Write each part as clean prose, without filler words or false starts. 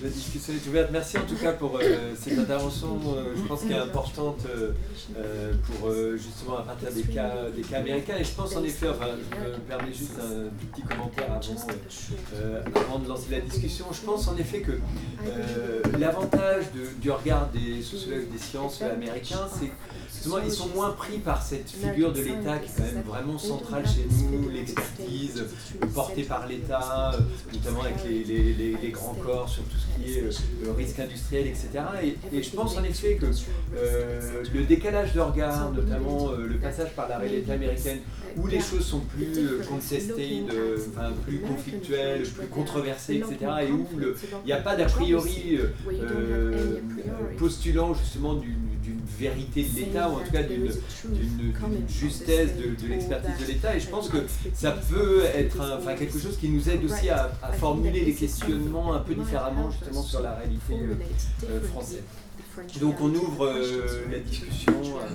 la discussion est ouverte. Merci en tout cas pour cette intervention, je pense qu'elle est importante pour justement à partir des cas américains. Et je pense en effet, enfin, je me permets juste un tout petit commentaire avant de lancer la discussion. Je pense en effet que l'avantage du regard des sociologues des sciences américains, c'est justement ils sont moins pris par cette figure de l'État qui est quand même vraiment centrale chez nous, l'expertise portée par l'État, notamment avec les grands corps sur tout ce qui est risque industriel, etc. Et je pense en effet que le décalage de regard, notamment le passage par la réalité américaine, où les choses sont plus contested, plus conflictuelles, plus controversées, etc. Et où il n'y a pas d'a priori postulant justement d'une vérité de l'État, ou en tout cas d'une justesse de l'expertise de l'État. Et je pense que ça peut être quelque chose qui nous aide aussi à formuler les questionnements un peu différemment justement sur la réalité française. Donc on ouvre la discussion.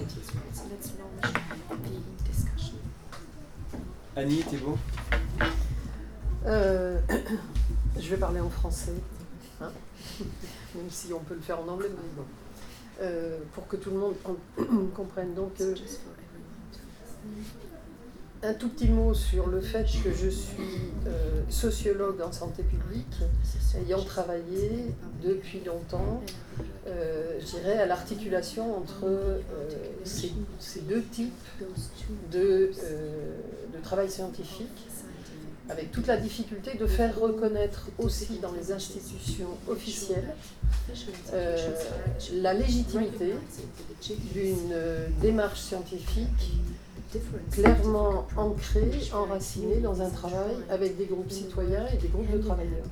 Annie, t'es beau ? Je vais parler en français, hein, même si on peut le faire en anglais, mais bon. Pour que tout le monde comprenne. Donc, un tout petit mot sur le fait que je suis sociologue en santé publique, ayant travaillé depuis longtemps, je dirais, à l'articulation entre ces deux types de travail scientifique, avec toute la difficulté de faire reconnaître aussi dans les institutions officielles la légitimité d'une démarche scientifique clairement ancrée, enracinée dans un travail avec des groupes citoyens et des groupes de travailleurs.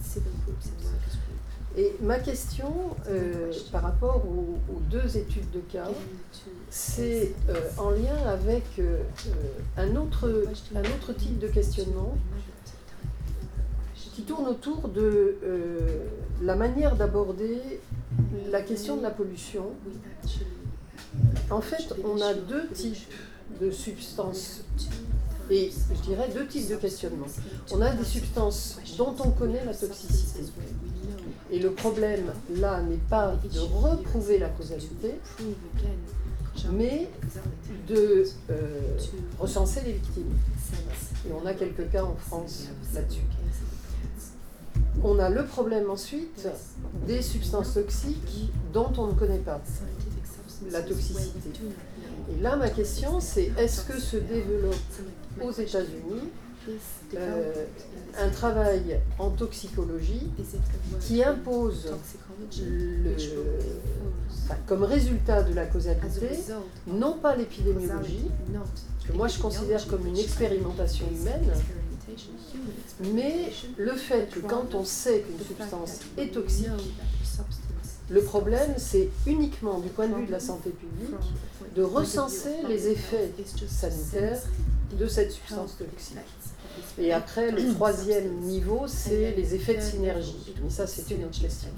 Et ma question par rapport aux deux études de cas, c'est en lien avec un autre type de questionnement qui tourne autour de la manière d'aborder la question de la pollution. En fait, on a deux types de substances, et je dirais deux types de questionnements. On a des substances dont on connaît la toxicité. Et le problème, là, n'est pas de reprouver la causalité, mais de recenser les victimes. Et on a quelques cas en France là-dessus. On a le problème ensuite des substances toxiques dont on ne connaît pas la toxicité. Et là, ma question, c'est est-ce que se développe aux États-Unis un travail en toxicologie qui impose comme résultat de la causalité, non pas l'épidémiologie, que moi je considère comme une expérimentation humaine, mais le fait que quand on sait qu'une substance est toxique, le problème c'est uniquement du point de vue de la santé publique de recenser les effets sanitaires de cette substance toxique. Et après, le troisième niveau, c'est les effets de synergie. Mais ça, c'est une autre question.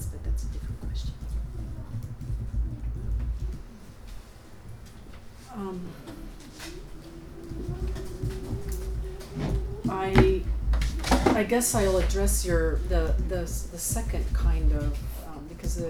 I guess I'll address the second kind of because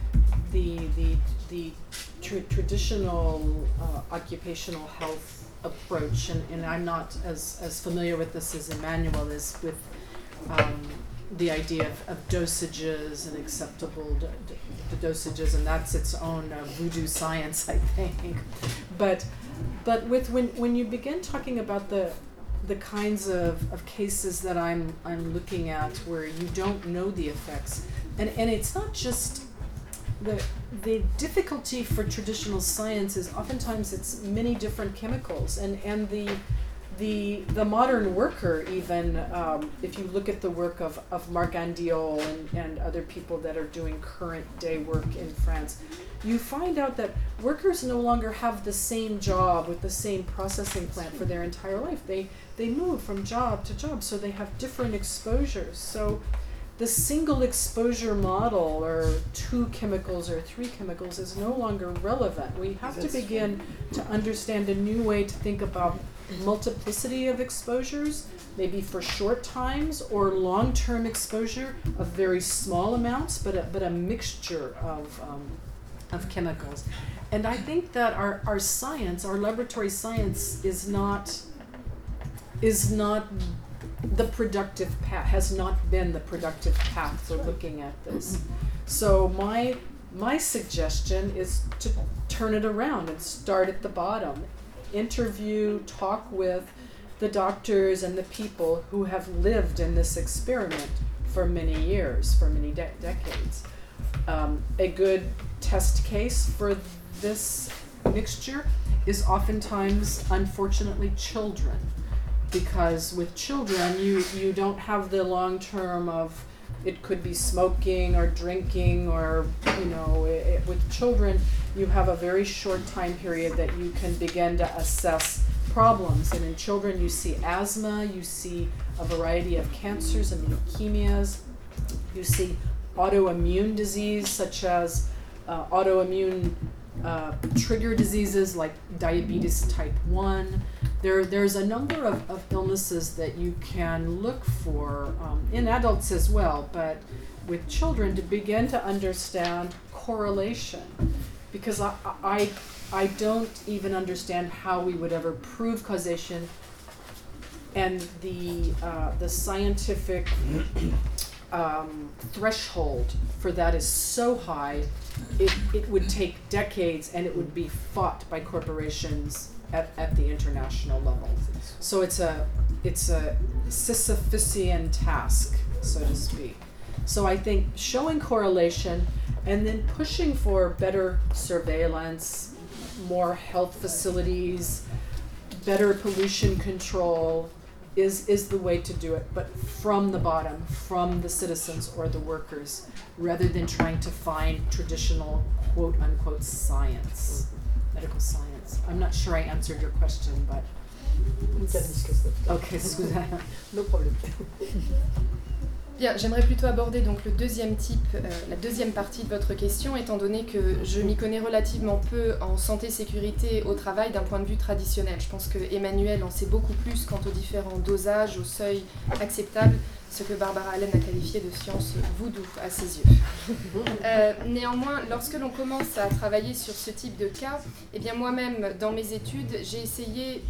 the traditional occupational health approach, and I'm not as familiar with this as Emmanuel is with the idea of dosages and acceptable dosages, and that's its own voodoo science, I think. But with when you begin talking about the kinds of cases that I'm looking at where you don't know the effects, and it's not just the difficulty for traditional science is oftentimes it's many different chemicals, and the modern worker even if you look at the work of Marc Andiol and other people that are doing current day work in France, you find out that workers no longer have the same job with the same processing plant for their entire life. They move from job to job, so they have different exposures. So the single exposure model or 2 chemicals or 3 chemicals is no longer relevant. We have to begin to understand a new way to think about multiplicity of exposures, maybe for short times, or long-term exposure of very small amounts, but a mixture of chemicals. And I think that our science, our laboratory science, is not the productive path, has not been the productive path for looking at this. So my suggestion is to turn it around and start at the bottom. Interview, talk with the doctors and the people who have lived in this experiment for many years, for many decades. A good test case for this mixture is oftentimes, unfortunately, children. Because with children, you don't have the long term of, it could be smoking or drinking, or, with children, you have a very short time period that you can begin to assess problems. And in children, you see asthma, you see a variety of cancers and leukemias, you see autoimmune disease, such as autoimmune trigger diseases like diabetes type 1. There's a number of illnesses that you can look for in adults as well, but with children, to begin to understand correlation. Because I don't even understand how we would ever prove causation, and the scientific threshold for that is so high, it would take decades, and it would be fought by corporations at the international level. So it's a Sisyphusian task, so to speak. So I think showing correlation and then pushing for better surveillance, more health facilities, better pollution control is the way to do it, but from the bottom, from the citizens or the workers, rather than trying to find traditional quote-unquote science, medical science. I'm not sure I answered your question, but... Okay, excusez-moi. No problem. Bien, j'aimerais plutôt aborder donc le deuxième type, la deuxième partie de votre question, étant donné que je m'y connais relativement peu en santé-sécurité au travail d'un point de vue traditionnel. Je pense que Emmanuel en sait beaucoup plus quant aux différents dosages, aux seuils acceptables, ce que Barbara Allen a qualifié de science voodoo à ses yeux. Néanmoins, lorsque l'on commence à travailler sur ce type de cas, eh bien moi-même, dans mes études, j'ai essayé,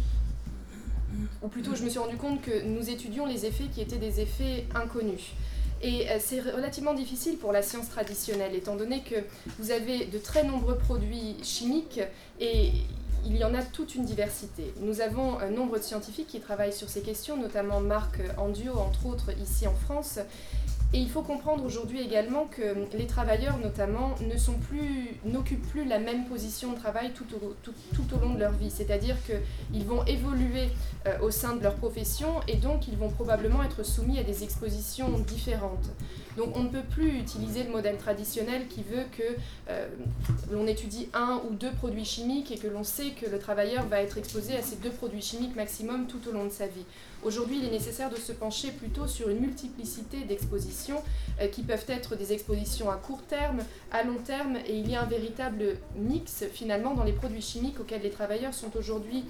ou plutôt je me suis rendu compte que nous étudions les effets qui étaient des effets inconnus. Et c'est relativement difficile pour la science traditionnelle, étant donné que vous avez de très nombreux produits chimiques et il y en a toute une diversité. Nous avons un nombre de scientifiques qui travaillent sur ces questions, notamment Marc Andio, entre autres, ici en France. Et il faut comprendre aujourd'hui également que les travailleurs, notamment, n'occupent plus la même position de travail tout au long de leur vie. C'est-à-dire qu'ils vont évoluer au sein de leur profession et donc ils vont probablement être soumis à des expositions différentes. Donc on ne peut plus utiliser le modèle traditionnel qui veut que l'on étudie 1 ou 2 produits chimiques et que l'on sait que le travailleur va être exposé à ces 2 produits chimiques maximum tout au long de sa vie. Aujourd'hui, il est nécessaire de se pencher plutôt sur une multiplicité d'expositions qui peuvent être des expositions à court terme, à long terme, et il y a un véritable mix finalement dans les produits chimiques auxquels les travailleurs sont aujourd'hui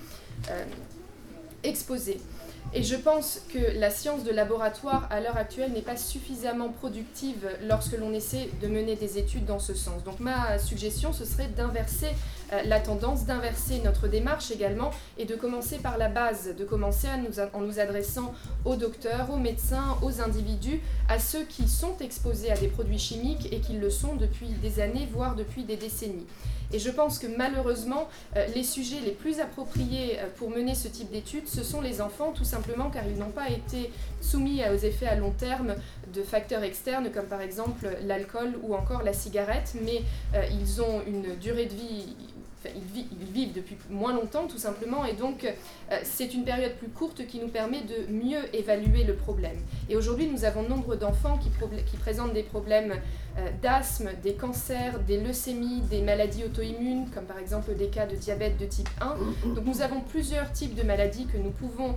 exposés. Et je pense que la science de laboratoire à l'heure actuelle n'est pas suffisamment productive lorsque l'on essaie de mener des études dans ce sens. Donc ma suggestion, ce serait d'inverser la tendance, d'inverser notre démarche également et de commencer par la base, de commencer en nous adressant aux docteurs, aux médecins, aux individus, à ceux qui sont exposés à des produits chimiques et qui le sont depuis des années, voire depuis des décennies. Et je pense que malheureusement, les sujets les plus appropriés pour mener ce type d'études, ce sont les enfants, tout simplement car ils n'ont pas été soumis aux effets à long terme de facteurs externes comme par exemple l'alcool ou encore la cigarette, mais ils ont une durée de vie... Ils vivent depuis moins longtemps tout simplement et donc c'est une période plus courte qui nous permet de mieux évaluer le problème. Et aujourd'hui nous avons nombre d'enfants qui présentent des problèmes d'asthme, des cancers, des leucémies, des maladies auto-immunes comme par exemple des cas de diabète de type 1. Donc nous avons plusieurs types de maladies que nous pouvons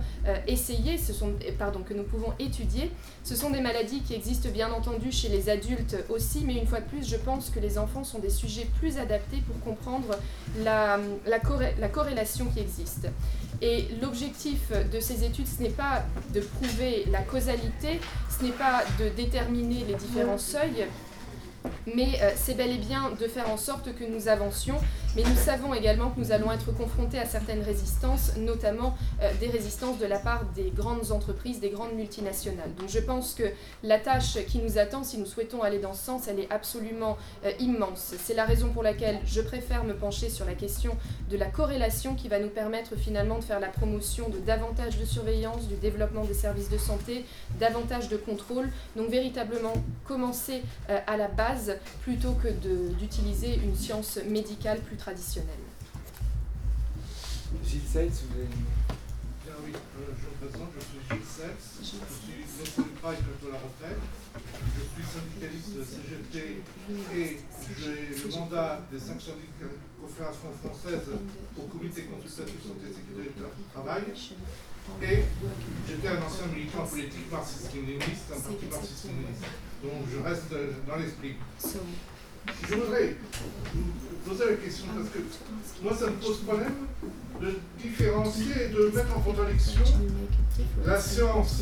que nous pouvons étudier. Ce sont des maladies qui existent bien entendu chez les adultes aussi, mais une fois de plus je pense que les enfants sont des sujets plus adaptés pour comprendre la corrélation qui existe. Et l'objectif de ces études, ce n'est pas de prouver la causalité, ce n'est pas de déterminer les différents seuils, mais c'est bel et bien de faire en sorte que nous avancions. Mais nous savons également que nous allons être confrontés à certaines résistances, notamment des résistances de la part des grandes entreprises, des grandes multinationales. Donc je pense que la tâche qui nous attend, si nous souhaitons aller dans ce sens, elle est absolument immense. C'est la raison pour laquelle je préfère me pencher sur la question de la corrélation qui va nous permettre finalement de faire la promotion de davantage de surveillance, du développement des services de santé, davantage de contrôle. Donc véritablement commencer à la base plutôt que d'utiliser une science médicale plus traditionnelle. Gilles Seitz, vous avez... Bien oui, je me présente, je suis Gilles Seitz, je suis médecin du travail de la retraite, je suis syndicaliste de CGT et j'ai le mandat des 5 syndicats confédérations françaises au comité consultatif santé et sécurité du travail et j'étais un ancien militant politique marxiste-léniniste, un parti marxiste-léniniste, donc je reste dans l'esprit. Je voudrais vous poser la question parce que moi ça me pose problème de différencier et de mettre en contradiction la science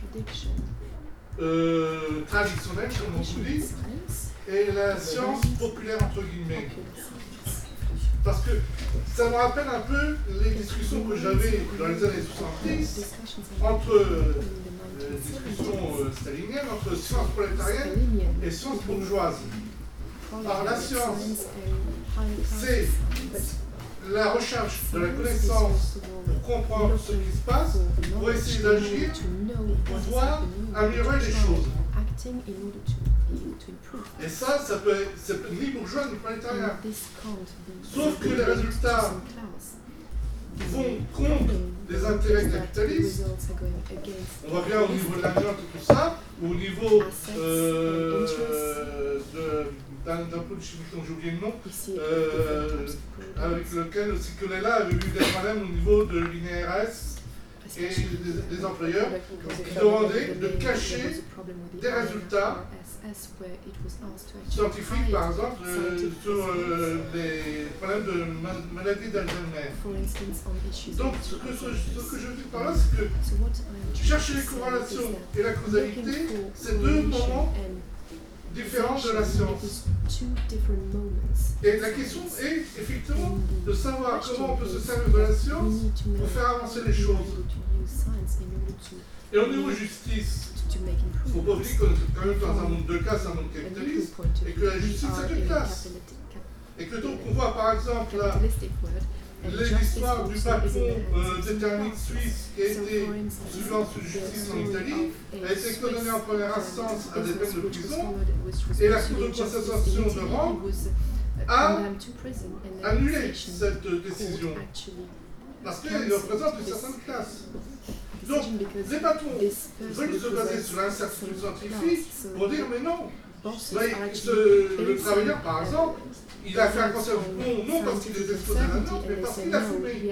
traditionnelle, comme on vous dit, et la science populaire entre guillemets. Parce que ça me rappelle un peu les discussions que j'avais dans les années 70 entre discussions staliniennes entre science prolétarienne et science bourgeoise. Alors la science, c'est la recherche de la connaissance pour comprendre ce qui se passe, pour essayer d'agir, pour pouvoir améliorer les choses. Et ça peut être ni bourgeois ni prolétarien. Sauf que les résultats vont contre les intérêts capitalistes. On voit bien au niveau de la note et tout ça, ou au niveau d'un peu de chimie dont j'ai oublié le nom, avec lequel Sicolella avait eu des problèmes au niveau de l'INRS et des employeurs qui demandaient de cacher des résultats scientifiques, par exemple, sur les problèmes de maladie d'Alzheimer. Donc, ce que je dis par là, c'est que chercher les corrélations et la causalité, c'est deux moments différents de la science. Et la question est effectivement de savoir comment on peut se servir de la science pour faire avancer les choses. Et au niveau justice, il ne faut pas oublier qu'on est quand même dans un monde de classe, un monde capitaliste, et que la justice c'est une classe. Et que donc on voit par exemple là, l'histoire du patron d'Eternit suisse qui a été suivant sous justice en Italie, a été condamné en première instance à des peines de prison, et la Cour de cassation de Rome a annulé cette décision, parce qu'elle représente une certaine classe. Donc, les patrons veulent se baser sur l'incertitude scientifique pour dire mais non, le travailleur par exemple, il a fait un cancer du poumon, non parce qu'il est exposé à la note, mais parce qu'il a fumé.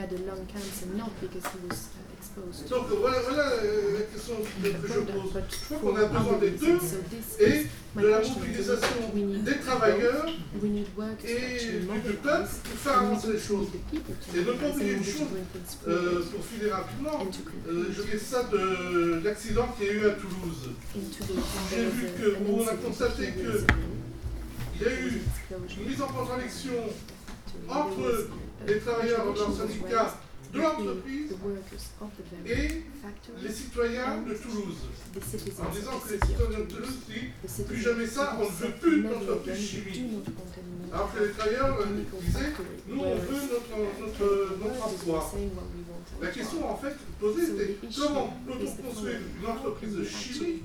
Donc voilà la question que je pose. Je crois qu'on a besoin des deux et de la mobilisation des travailleurs et du peuple pour faire avancer les choses. Et ne pas oublier une chose, pour filer rapidement, je dis ça de l'accident qu'il y a eu à Toulouse. J'ai vu où on a constaté qu'il y a eu une mise en contradiction entre les travailleurs de leur syndicat de l'entreprise et les citoyens de Toulouse. En disant que les citoyens de Toulouse disent plus jamais ça, on ne veut plus d'entreprise chimique. Alors que les travailleurs disaient nous on veut notre emploi. La question en fait posée était comment peut-on construire une entreprise de chimie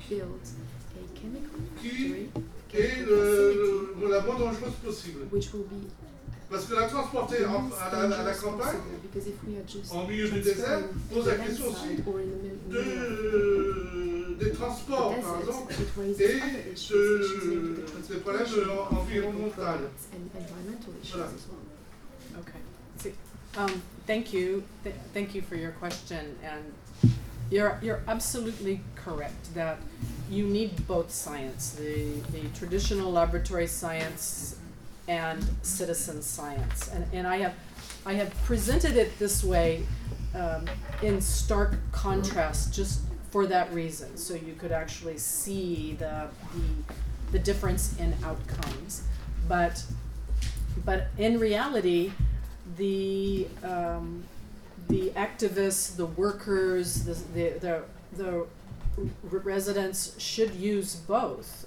qui est la moins dangereuse possible. Parce que la transporter à la campagne, en milieu du désert, pose la question aussi des transports, par exemple, et des problèmes environnementaux. Voilà. Okay. Thank you for your question, and you're absolutely correct that you need both science, the traditional laboratory science and citizen science. And I have presented it this way in stark contrast just for that reason, so you could actually see the difference in outcomes. But in reality, the activists, the workers, the residents should use both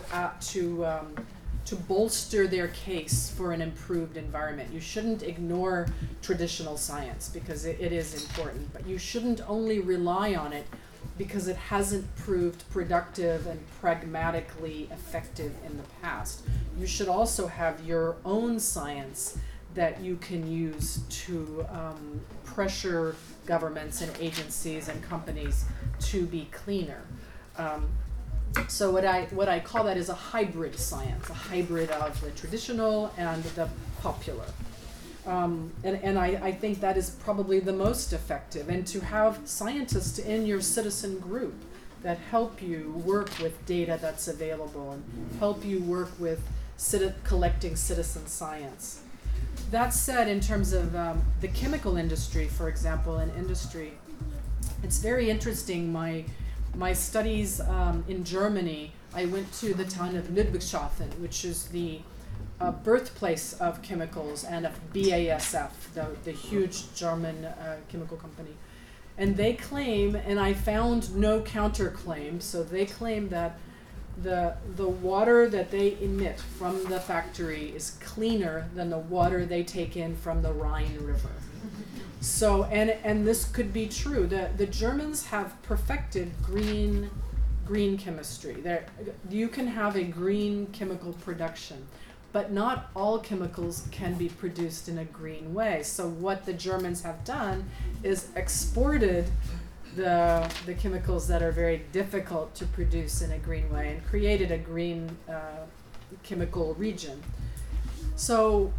to bolster their case for an improved environment. You shouldn't ignore traditional science because it is important, but you shouldn't only rely on it because it hasn't proved productive and pragmatically effective in the past. You should also have your own science that you can use to pressure governments and agencies and companies to be cleaner. So what I call that is a hybrid science, a hybrid of the traditional and the popular. And I think that is probably the most effective. And to have scientists in your citizen group that help you work with data that's available and help you work with collecting citizen science. That said, in terms of the chemical industry, for example, in industry, it's very interesting. My studies in Germany, I went to the town of Ludwigshafen, which is the birthplace of chemicals and of BASF, the huge German chemical company. And they claim, and I found no counterclaim, so they claim that the water that they emit from the factory is cleaner than the water they take in from the Rhine River. So, and this could be true. The Germans have perfected green chemistry. You can have a green chemical production, but not all chemicals can be produced in a green way. So what the Germans have done is exported the chemicals that are very difficult to produce in a green way and created a green chemical region. So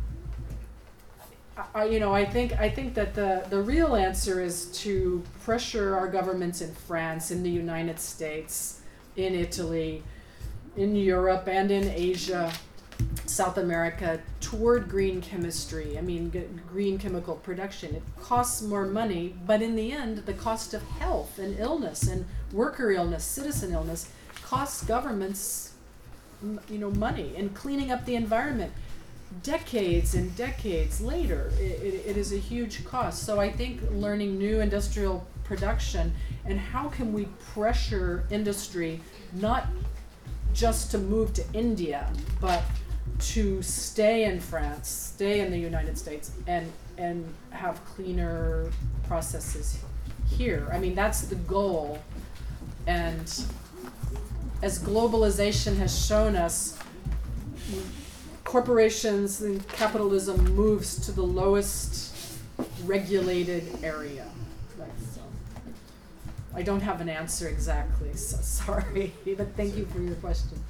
I think that the real answer is to pressure our governments in France, in the United States, in Italy, in Europe, and in Asia, South America, toward green chemistry. I mean, green chemical production. It costs more money, but in the end, the cost of health and illness and worker illness, citizen illness, costs governments, money. And cleaning up the environment, decades and decades later, it is a huge cost. So I think learning new industrial production and how can we pressure industry not just to move to India, but to stay in France, stay in the United States, and have cleaner processes here. I mean, that's the goal. And as globalization has shown us, corporations and capitalism moves to the lowest regulated area. So I don't have an answer exactly, so sorry, but thank you for your question.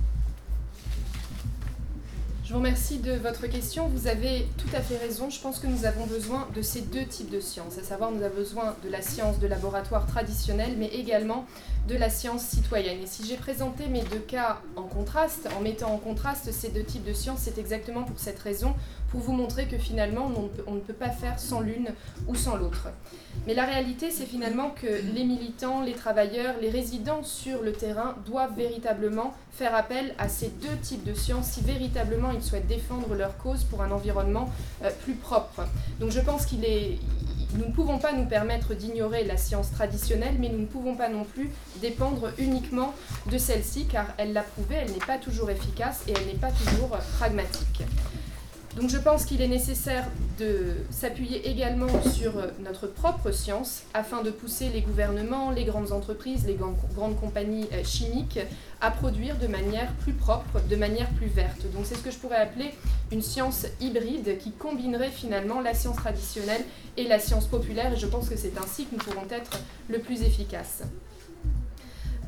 Je vous remercie de votre question. Vous avez tout à fait raison. Je pense que nous avons besoin de ces deux types de sciences, à savoir nous avons besoin de la science de laboratoire traditionnelle, mais également de la science citoyenne. Et si j'ai présenté mes deux cas en contraste, en mettant en contraste ces deux types de sciences, c'est exactement pour cette raison, pour vous montrer que finalement on ne peut pas faire sans l'une ou sans l'autre. Mais la réalité, c'est finalement que les militants, les travailleurs, les résidents sur le terrain doivent véritablement faire appel à ces deux types de sciences si véritablement ils souhaitent défendre leur cause pour un environnement plus propre. Donc je pense nous ne pouvons pas nous permettre d'ignorer la science traditionnelle, mais nous ne pouvons pas non plus dépendre uniquement de celle-ci, car elle l'a prouvé, elle n'est pas toujours efficace et elle n'est pas toujours pragmatique. Donc je pense qu'il est nécessaire de s'appuyer également sur notre propre science afin de pousser les gouvernements, les grandes entreprises, les grandes compagnies chimiques à produire de manière plus propre, de manière plus verte. Donc c'est ce que je pourrais appeler une science hybride qui combinerait finalement la science traditionnelle et la science populaire, et je pense que c'est ainsi que nous pourrons être le plus efficaces.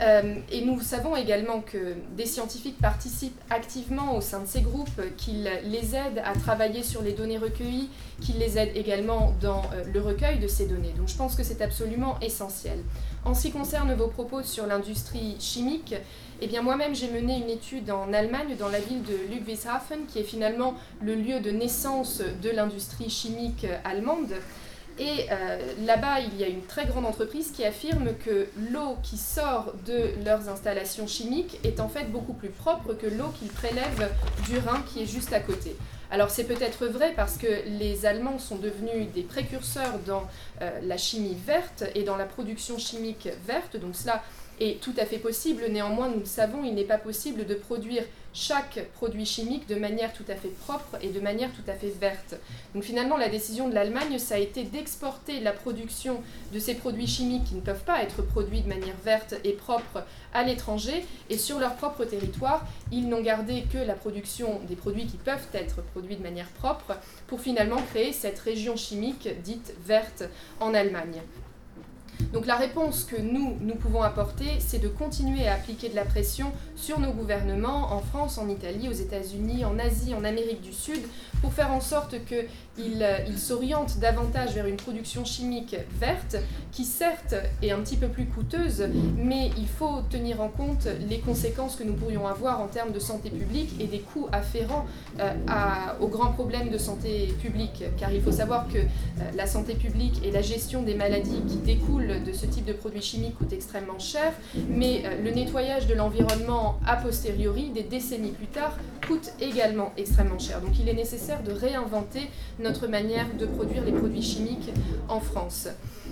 Et nous savons également que des scientifiques participent activement au sein de ces groupes, qu'ils les aident à travailler sur les données recueillies, qu'ils les aident également dans le recueil de ces données. Donc je pense que c'est absolument essentiel. En ce qui concerne vos propos sur l'industrie chimique, eh bien moi-même j'ai mené une étude en Allemagne, dans la ville de Ludwigshafen, qui est finalement le lieu de naissance de l'industrie chimique allemande. Et là-bas, il y a une très grande entreprise qui affirme que l'eau qui sort de leurs installations chimiques est en fait beaucoup plus propre que l'eau qu'ils prélèvent du Rhin qui est juste à côté. Alors c'est peut-être vrai parce que les Allemands sont devenus des précurseurs dans la chimie verte et dans la production chimique verte, donc cela est tout à fait possible. Néanmoins, nous le savons, il n'est pas possible de produire chaque produit chimique de manière tout à fait propre et de manière tout à fait verte. Donc finalement, la décision de l'Allemagne, ça a été d'exporter la production de ces produits chimiques qui ne peuvent pas être produits de manière verte et propre à l'étranger, et sur leur propre territoire, ils n'ont gardé que la production des produits qui peuvent être produits de manière propre pour finalement créer cette région chimique dite verte en Allemagne. Donc la réponse que nous pouvons apporter, c'est de continuer à appliquer de la pression sur nos gouvernements, en France, en Italie, aux États-Unis, en Asie, en Amérique du Sud, pour faire en sorte qu'ils s'orientent davantage vers une production chimique verte, qui certes est un petit peu plus coûteuse, mais il faut tenir en compte les conséquences que nous pourrions avoir en termes de santé publique et des coûts afférents aux grands problèmes de santé publique. Car il faut savoir que la santé publique et la gestion des maladies qui découlent de ce type de produits chimiques coûtent extrêmement cher, mais le nettoyage de l'environnement a posteriori, des décennies plus tard, coûte également extrêmement cher. Donc il est nécessaire de réinventer notre manière de produire les produits chimiques en France.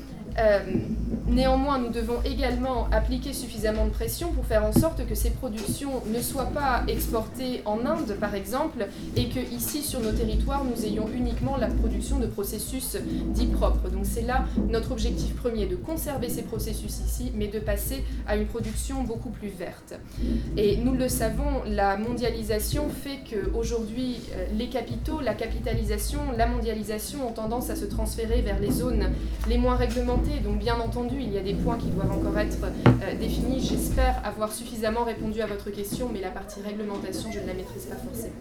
Néanmoins, nous devons également appliquer suffisamment de pression pour faire en sorte que ces productions ne soient pas exportées en Inde, par exemple, et que ici, sur nos territoires, nous ayons uniquement la production de processus dits propres. Donc c'est là notre objectif premier, de conserver ces processus ici, mais de passer à une production beaucoup plus verte. Et nous le savons, la mondialisation fait qu'aujourd'hui, les capitaux, la capitalisation, la mondialisation ont tendance à se transférer vers les zones les moins réglementées. Donc bien entendu, il y a des points qui doivent encore être définis. J'espère avoir suffisamment répondu à votre question, mais la partie réglementation, je ne la maîtrise pas forcément.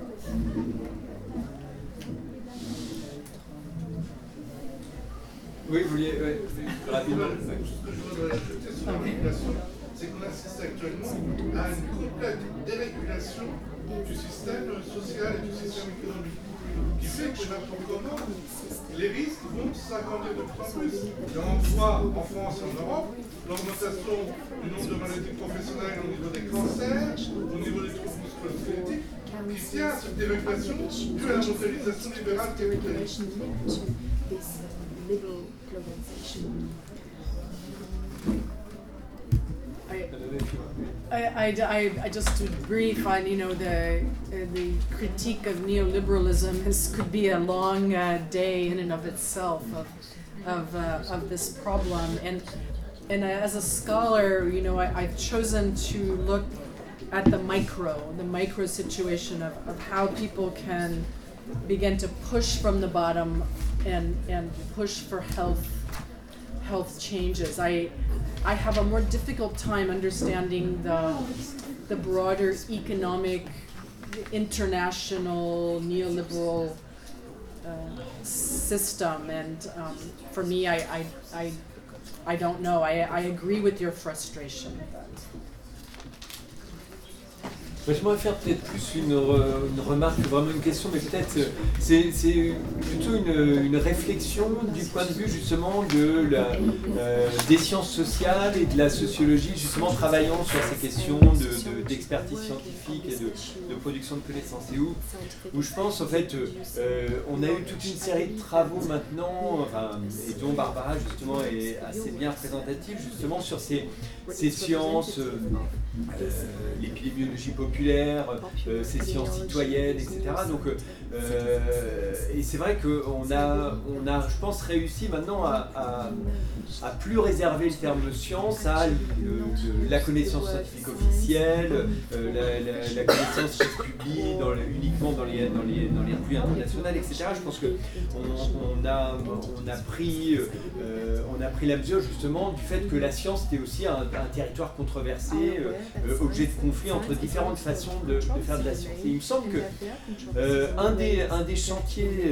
Oui, vous vouliez rapidement. Ce que je voudrais ajouter sur la régulation, c'est qu'on assiste actuellement à une complète dérégulation du système social et du système économique, qui fait que n'importe comment, les risques vont s'agrandir de plus en plus. Et on voit en France et en Europe l'augmentation du nombre de maladies professionnelles au niveau des cancers, au niveau des troubles musculo-squelettiques, qui tient à cette dérégulation due à la mondialisation libérale capitaliste. I just to brief on, you know, the critique of neoliberalism could be a long day in and of itself of this problem, and as a scholar, you know, I've chosen to look at the micro situation of how people can begin to push from the bottom and push for health changes. I have a more difficult time understanding the broader economic, international, neoliberal system, and for me, I don't know. I agree with your frustration. J'aimerais faire peut-être plus une remarque, vraiment une question, mais peut-être c'est plutôt une réflexion du point de vue justement des sciences sociales et de la sociologie, justement travaillant sur ces questions d'expertise scientifique et de production de connaissances. Et où je pense en fait, on a eu toute une série de travaux maintenant, et dont Barbara justement est assez bien représentative justement sur ces sciences l'épidémiologie populaire, ces sciences citoyennes, etc. Donc, et c'est vrai qu'on a, je pense, réussi maintenant à plus réserver le terme science à la connaissance scientifique officielle, la connaissance qui se publie uniquement dans les revues internationales, etc. Je pense qu'on a pris la mesure justement du fait que la science était aussi un territoire controversé, objet de conflit entre différentes façons de faire de la science. Et il me semble que un des chantiers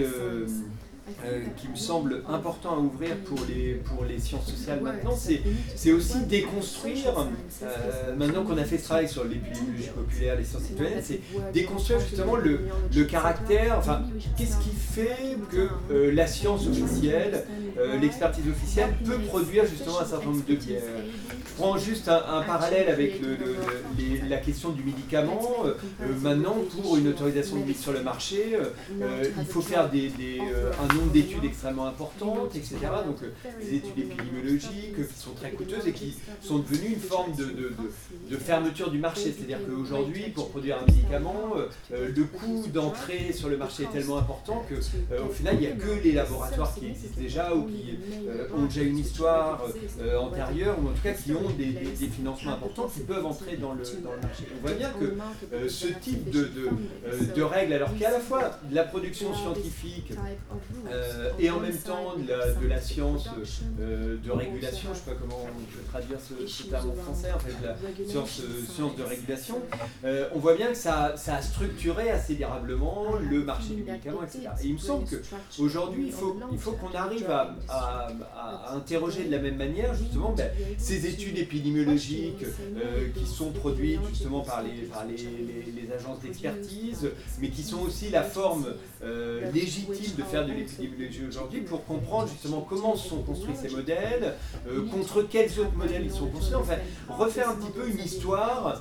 qui me semble important à ouvrir pour les sciences sociales maintenant, c'est aussi déconstruire, maintenant qu'on a fait ce travail sur l'épidémiologie populaire, les sciences citoyennes, c'est déconstruire justement le caractère, enfin, qu'est-ce qui fait que la science officielle, l'expertise officielle peut produire justement un certain nombre de biais. Je prends juste un parallèle avec la question du médicament. Maintenant, pour une autorisation de mise sur le marché, il faut faire un nombre d'études extrêmement importantes, etc. Donc des études épidémiologiques qui sont très coûteuses et qui sont devenues une forme de fermeture du marché. C'est-à-dire qu'aujourd'hui, pour produire un médicament, le coût d'entrée sur le marché est tellement important qu'au final, il n'y a que les laboratoires qui existent déjà ou qui ont déjà une histoire antérieure, ou en tout cas qui ont des financements importants qui peuvent entrer dans le marché. On voit bien que ce type de règles, alors qu'il y a à la fois de la production scientifique et en même temps de la science de régulation, je ne sais pas comment on peut traduire ce terme en français, en fait, de la science de régulation, on voit bien que ça a structuré assez durablement le marché du médicament, etc. Et il me semble qu'aujourd'hui, il faut qu'on arrive à interroger de la même manière justement ces études épidémiologiques qui sont produites justement par les agences d'expertise, mais qui sont aussi la forme légitime de faire de l'épidémiologie aujourd'hui pour comprendre justement comment sont construits ces modèles, contre quels autres modèles ils sont construits, enfin refaire un petit peu une histoire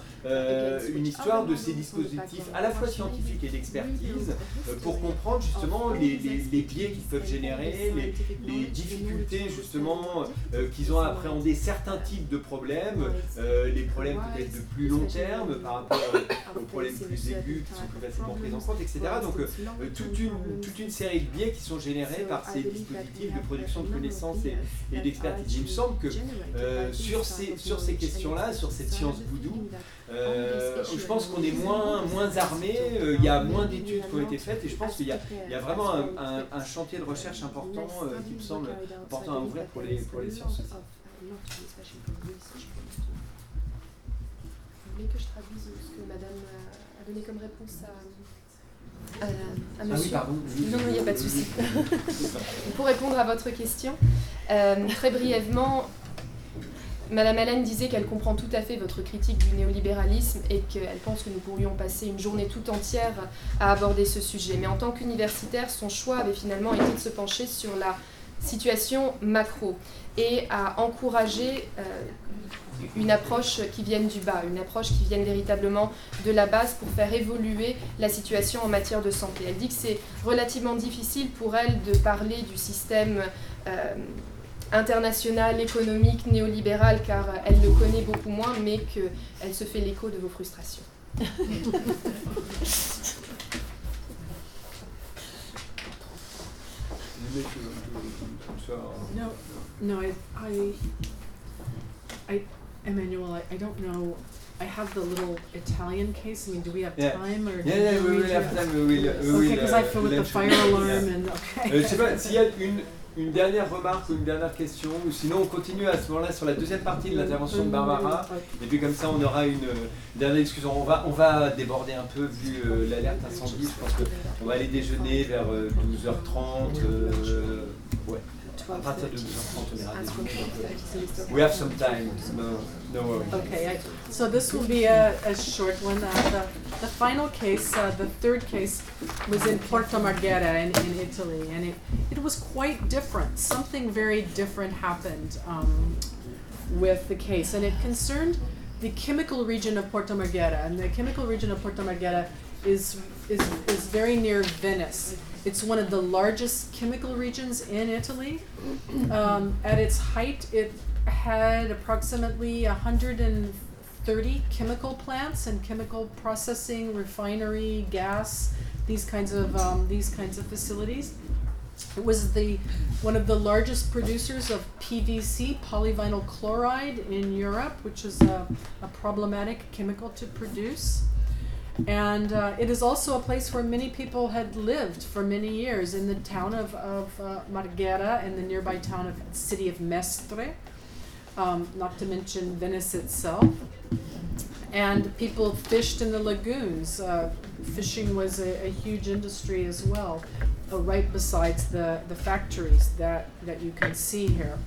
de ces dispositifs à la fois scientifiques et d'expertise pour comprendre justement les biais qu'ils peuvent générer, les difficultés justement qu'ils ont à appréhender certains types de problèmes, les problèmes peut-être de plus long terme par rapport aux problèmes plus aigus qui sont plus facilement pris en compte, etc. Donc toute une série de biais qui sont générés par ces dispositifs de production de connaissances et d'expertise. Il me semble que sur ces questions-là, sur cette science voodoo, je pense qu'on est moins armé, il y a moins d'études qui ont été faites et je pense qu'il y a vraiment un chantier de recherche important qui me semble important à ouvrir pour les sciences sociales. Vous voulez que je traduise ce que Madame a donné comme réponse à monsieur? Ah oui, pardon. Non, il n'y a pas de souci. Pour répondre à votre question, très brièvement, Madame Allen disait qu'elle comprend tout à fait votre critique du néolibéralisme et qu'elle pense que nous pourrions passer une journée tout entière à aborder ce sujet. Mais en tant qu'universitaire, son choix avait finalement été de se pencher sur la situation macro et à encourager une approche qui vienne du bas, une approche qui vienne véritablement de la base pour faire évoluer la situation en matière de santé. Elle dit que c'est relativement difficile pour elle de parler du système international, économique, néolibéral, car elle le connaît beaucoup moins, mais qu'elle se fait l'écho de vos frustrations. No, Emmanuel, I don't know. I have the little Italian case. I mean, do we have time or? Yeah, we will have time. Okay, because I feel with the fire alarm and okay. Je sais pas s'il y a une dernière remarque ou une dernière question, ou sinon on continue à ce moment-là sur la deuxième partie de l'intervention de Barbara, et puis comme ça on aura une dernière discussion. On va déborder un peu vu l'alerte incendie, je pense qu'on va aller déjeuner vers 12h30, ouais. À partir de 12h30 on ira déjeuner. We have some time, no worries. Okay, so this will be a short one. The final case, the third case, was in Porto Marghera in Italy, and it was quite different. Something very different happened with the case, and it concerned the chemical region of Porto Marghera, and the chemical region of Porto Marghera is very near Venice. It's one of the largest chemical regions in Italy. At its height, it had approximately 30 chemical plants and chemical processing, refinery, gas, these kinds of facilities. It was one of the largest producers of PVC, polyvinyl chloride, in Europe, which is a problematic chemical to produce. And it is also a place where many people had lived for many years, in the town of Marghera and the nearby city of Mestre, not to mention Venice itself. And people fished in the lagoons. Fishing was a huge industry as well, right besides the factories that you can see here.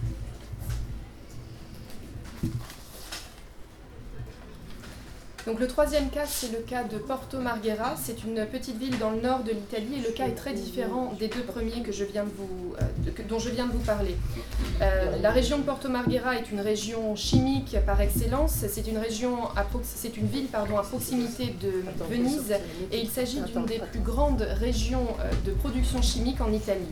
Donc le troisième cas, c'est le cas de Porto Marghera. C'est une petite ville dans le nord de l'Italie et le cas est très différent des deux premiers dont je viens de vous parler. La région de Porto Marghera est une région chimique par excellence. C'est une ville à proximité de Venise et il s'agit d'une des plus grandes régions de production chimique en Italie.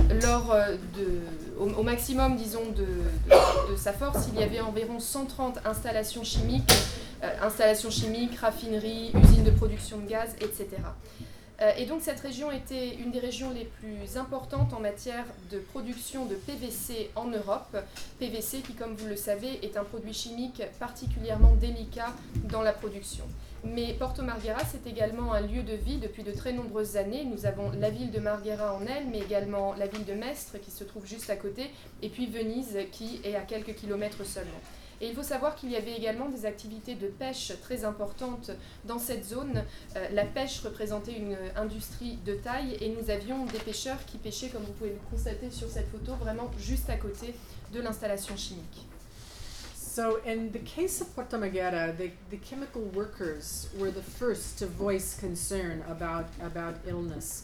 Au maximum, disons, de sa force, il y avait environ 130 installations chimiques, raffineries, usines de production de gaz, etc. Et donc cette région était une des régions les plus importantes en matière de production de PVC en Europe. PVC qui, comme vous le savez, est un produit chimique particulièrement délicat dans la production. Mais Porto Marghera, c'est également un lieu de vie depuis de très nombreuses années. Nous avons la ville de Marghera en elle, mais également la ville de Mestre qui se trouve juste à côté, et puis Venise qui est à quelques kilomètres seulement. Et il faut savoir qu'il y avait également des activités de pêche très importantes dans cette zone. La pêche représentait une industrie de taille et nous avions des pêcheurs qui pêchaient, comme vous pouvez le constater sur cette photo, vraiment juste à côté de l'installation chimique. So in the case of Porto Marghera, the chemical workers were the first to voice concern about illness.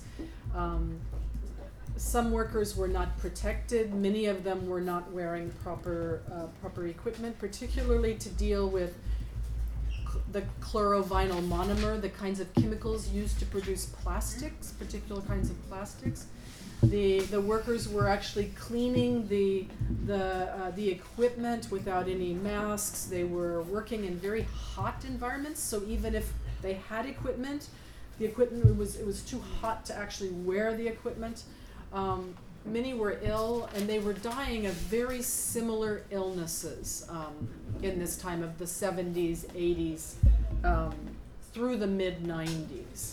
Some workers were not protected. Many of them were not wearing proper equipment, particularly to deal with the chlorovinyl monomer, the kinds of chemicals used to produce plastics, particular kinds of plastics. The workers were actually cleaning the equipment without any masks. They were working in very hot environments, so even if they had equipment, it was too hot to actually wear the equipment. Many were ill, and they were dying of very similar illnesses in this time of the 70s, 80s, through the mid-90s.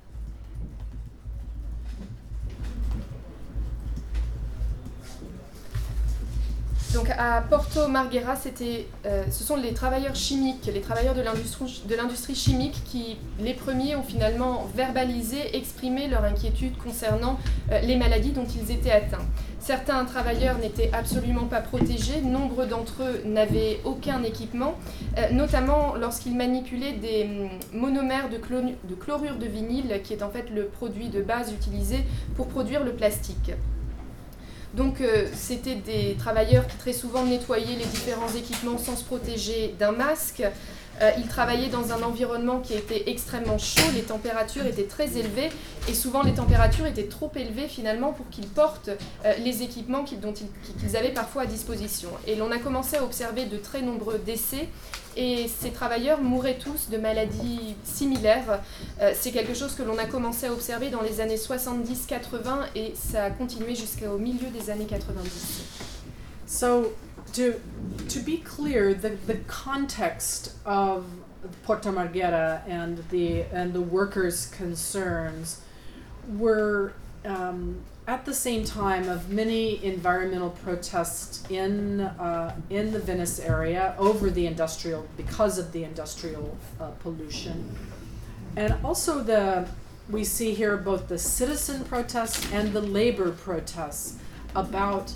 Donc à Porto Marghera, ce sont les travailleurs chimiques, les travailleurs de l'industrie chimique qui, les premiers, ont finalement verbalisé, exprimé leur inquiétude concernant les maladies dont ils étaient atteints. Certains travailleurs n'étaient absolument pas protégés, nombre d'entre eux n'avaient aucun équipement, notamment lorsqu'ils manipulaient des monomères de chlorure de vinyle, qui est en fait le produit de base utilisé pour produire le plastique. Donc c'était des travailleurs qui très souvent nettoyaient les différents équipements sans se protéger d'un masque. Ils travaillaient dans un environnement qui était extrêmement chaud, les températures étaient très élevées et souvent les températures étaient trop élevées finalement pour qu'ils portent les équipements qu'ils avaient parfois à disposition. Et l'on a commencé à observer de très nombreux décès et ces travailleurs mouraient tous de maladies similaires. C'est quelque chose que l'on a commencé à observer dans les années 70-80 et ça a continué jusqu'au milieu des années 90. So, to be clear, the context of Porto Marghera and the workers' concerns were at the same time of many environmental protests in the Venice area because of the industrial pollution, and also we see here both the citizen protests and the labor protests about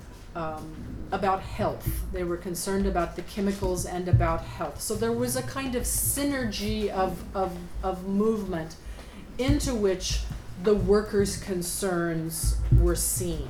health. They were concerned about the chemicals and about health. So there was a kind of synergy of movement into which the workers' concerns were seen.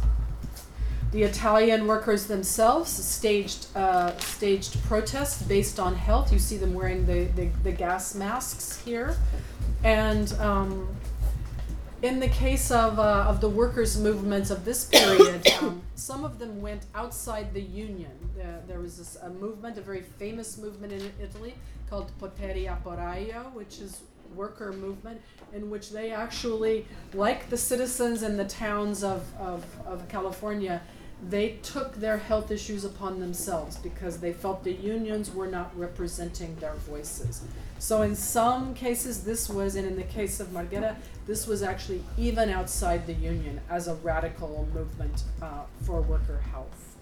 The Italian workers themselves staged protests based on health. You see them wearing the gas masks here. And in the case of the workers' movements of this period, some of them went outside the union. There was a movement, a very famous movement in Italy called Poteri Operaio, which is worker movement, in which they actually, like the citizens in the towns of California, they took their health issues upon themselves because they felt the unions were not representing their voices. So in some cases this was, and in the case of Marghera, this was actually even outside the union as a radical movement for worker health.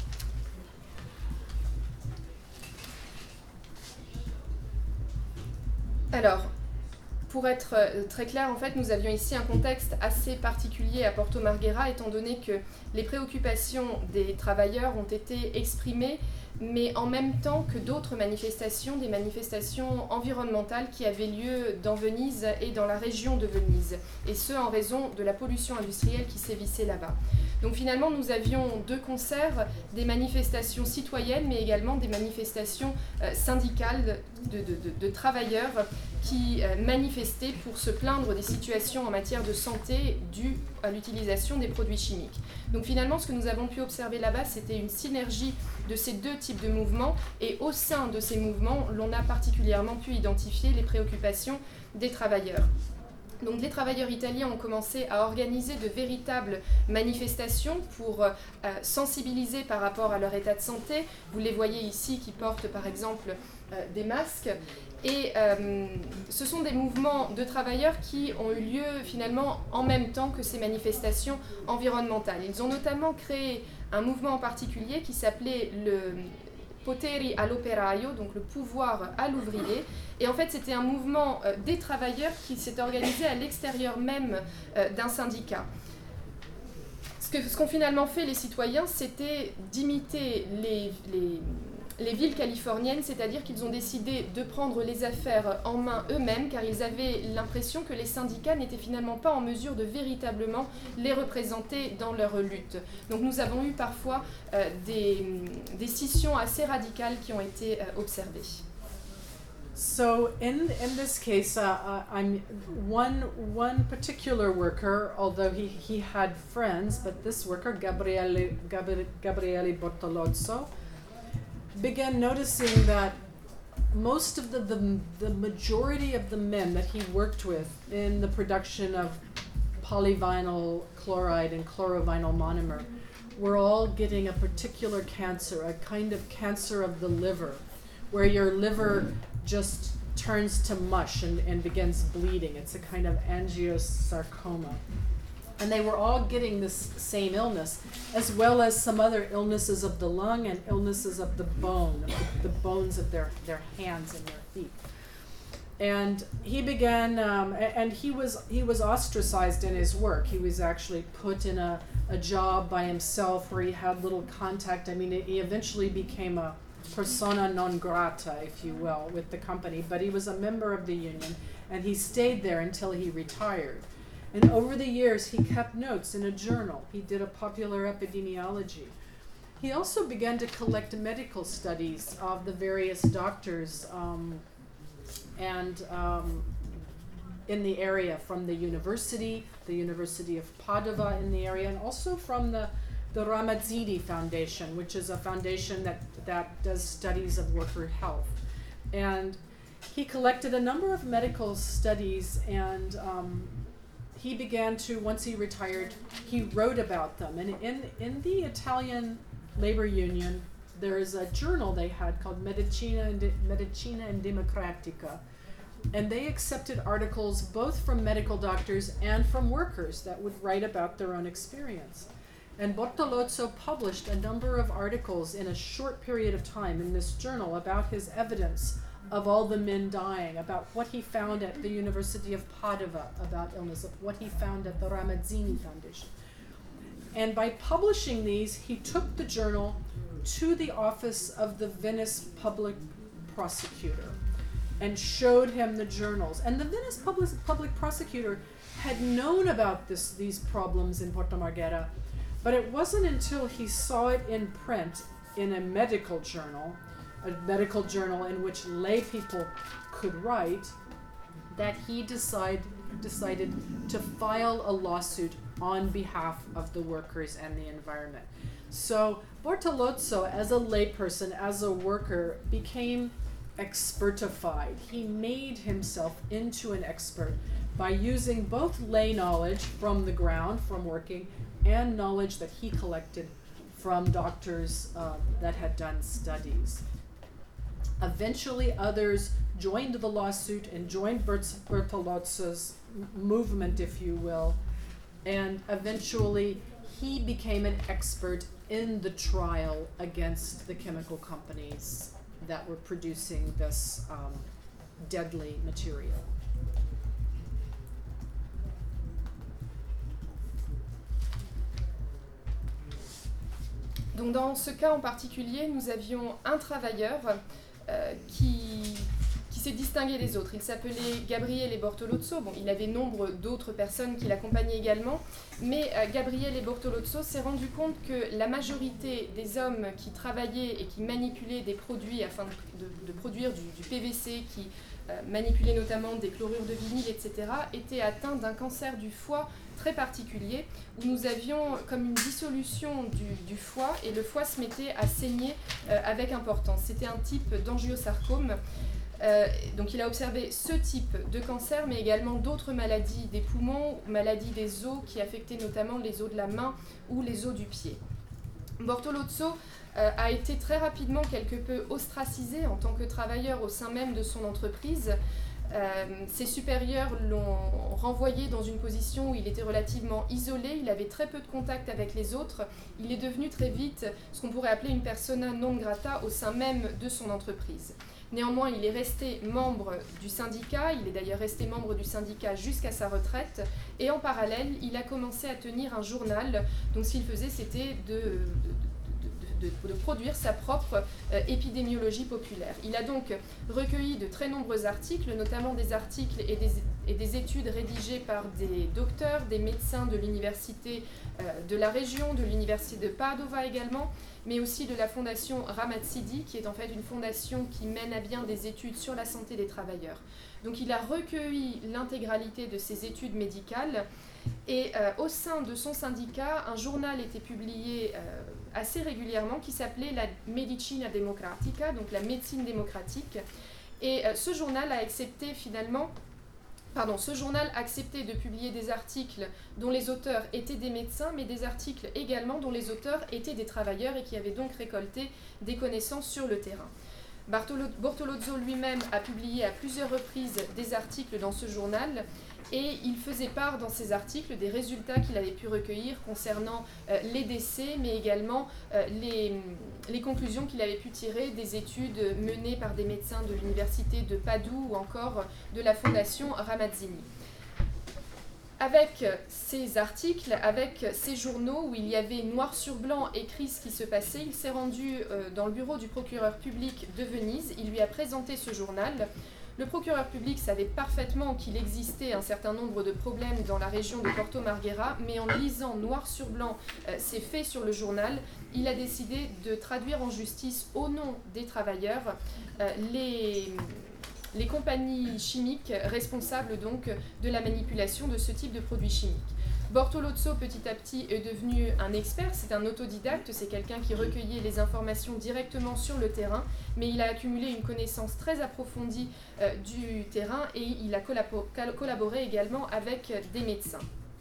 Alors, pour être très clair, en fait, nous avions ici un contexte assez particulier à Porto Marghera, étant donné que les préoccupations des travailleurs ont été exprimées, mais en même temps que d'autres manifestations, des manifestations environnementales qui avaient lieu dans Venise et dans la région de Venise, et ce en raison de la pollution industrielle qui sévissait là-bas. Donc finalement, nous avions deux concerts, des manifestations citoyennes, mais également des manifestations syndicales de travailleurs qui manifestaient pour se plaindre des situations en matière de santé dues à l'utilisation des produits chimiques. Donc finalement, ce que nous avons pu observer là-bas, c'était une synergie de ces deux types de mouvements, et au sein de ces mouvements, l'on a particulièrement pu identifier les préoccupations des travailleurs. Donc les travailleurs italiens ont commencé à organiser de véritables manifestations pour sensibiliser par rapport à leur état de santé. Vous les voyez ici qui portent par exemple des masques. Et ce sont des mouvements de travailleurs qui ont eu lieu finalement en même temps que ces manifestations environnementales. Ils ont notamment créé un mouvement en particulier qui s'appelait le Poteri all'operaio, donc le pouvoir à l'ouvrier. Et en fait, c'était un mouvement des travailleurs qui s'est organisé à l'extérieur même d'un syndicat. Ce qu'ont finalement fait les citoyens, c'était d'imiter les villes californiennes, c'est-à-dire qu'ils ont décidé de prendre les affaires en main eux-mêmes, car ils avaient l'impression que les syndicats n'étaient finalement pas en mesure de véritablement les représenter dans leur lutte. Donc nous avons eu parfois des scissions assez radicales qui ont été observées. So in this case, I'm one particular worker, although he had friends, but this worker, Gabriele Bortolozzo, began noticing that most of the majority of the men that he worked with in the production of polyvinyl chloride and chlorovinyl monomer were all getting a particular cancer, a kind of cancer of the liver, where your liver just turns to mush and begins bleeding. It's a kind of angiosarcoma. And they were all getting this same illness, as well as some other illnesses of the lung and illnesses of the bone, the bones of their hands and their feet. And he began, and he was ostracized in his work. He was actually put in a job by himself where he had little contact. I mean, he eventually became a persona non grata, if you will, with the company. But he was a member of the union, and he stayed there until he retired. And over the years, he kept notes in a journal. He did a popular epidemiology. He also began to collect medical studies of the various doctors in the area, from the University of Padova in the area, and also from the Ramazzini Foundation, which is a foundation that does studies of worker health. And he collected a number of medical studies, and he began to, once he retired, he wrote about them. And in the Italian labor union, there is a journal they had called Medicina and Democratica. And they accepted articles both from medical doctors and from workers that would write about their own experience. And Bortolozzo published a number of articles in a short period of time in this journal about his evidence of all the men dying, about what he found at the University of Padova about illness, of what he found at the Ramazzini Foundation. And by publishing these, he took the journal to the office of the Venice public prosecutor and showed him the journals. And the Venice public prosecutor had known about these problems in Porto Marghera, but it wasn't until he saw it in print in a medical journal in which lay people could write, that he decided decided to file a lawsuit on behalf of the workers and the environment. So Bortolozzo, as a layperson, as a worker, became expertified. He made himself into an expert by using both lay knowledge from the ground, from working, and knowledge that he collected from doctors that had done studies. Eventually, others joined the lawsuit and joined Bortolozzo's movement, if you will, and eventually he became an expert in the trial against the chemical companies that were producing this deadly material. Donc dans ce cas en particulier, nous avions un travailleur qui s'est distingué des autres. Il s'appelait Gabriele Bortolozzo. Bon, il avait nombre d'autres personnes qui l'accompagnaient également, mais Gabriele Bortolozzo s'est rendu compte que la majorité des hommes qui travaillaient et qui manipulaient des produits afin de produire du PVC, qui manipulaient notamment des chlorures de vinyle, etc., étaient atteints d'un cancer du foie très particulier, où nous avions comme une dissolution du foie, et le foie se mettait à saigner avec importance. C'était un type d'angiosarcome. Donc il a observé ce type de cancer, mais également d'autres maladies des poumons, maladies des os qui affectaient notamment les os de la main ou les os du pied. Bortolozzo a été très rapidement quelque peu ostracisé en tant que travailleur au sein même de son entreprise. Ses supérieurs l'ont renvoyé dans une position où il était relativement isolé, il avait très peu de contact avec les autres, il est devenu très vite ce qu'on pourrait appeler une persona non grata au sein même de son entreprise. Néanmoins, il est resté membre du syndicat, il est d'ailleurs resté membre du syndicat jusqu'à sa retraite, et en parallèle, il a commencé à tenir un journal. Donc ce qu'il faisait, c'était de produire sa propre épidémiologie populaire. Il a donc recueilli de très nombreux articles, notamment des articles et des études rédigées par des docteurs, des médecins de l'université de la région, de l'université de Padova également, mais aussi de la fondation Ramazzini, qui est en fait une fondation qui mène à bien des études sur la santé des travailleurs. Donc il a recueilli l'intégralité de ces études médicales, et au sein de son syndicat, un journal était publié assez régulièrement qui s'appelait la Medicina Democratica, donc la médecine démocratique. Et ce journal acceptait de publier des articles dont les auteurs étaient des médecins, mais des articles également dont les auteurs étaient des travailleurs et qui avaient donc récolté des connaissances sur le terrain. Bortolozzo lui-même a publié à plusieurs reprises des articles dans ce journal, et il faisait part dans ces articles des résultats qu'il avait pu recueillir concernant les décès, mais également les conclusions qu'il avait pu tirer des études menées par des médecins de l'université de Padoue ou encore de la fondation Ramazzini. Avec ces articles, avec ces journaux où il y avait noir sur blanc écrit ce qui se passait, il s'est rendu dans le bureau du procureur public de Venise, il lui a présenté ce journal. Le procureur public savait parfaitement qu'il existait un certain nombre de problèmes dans la région de Porto Marghera, mais en lisant noir sur blanc ces faits sur le journal, il a décidé de traduire en justice au nom des travailleurs les compagnies chimiques responsables donc de la manipulation de ce type de produits chimiques. Bortolozzo, petit à petit, est devenu un expert, c'est un autodidacte, c'est quelqu'un qui recueillait les informations directement sur le terrain, mais il a accumulé une connaissance très approfondie du terrain, et il a collaboré également avec des médecins.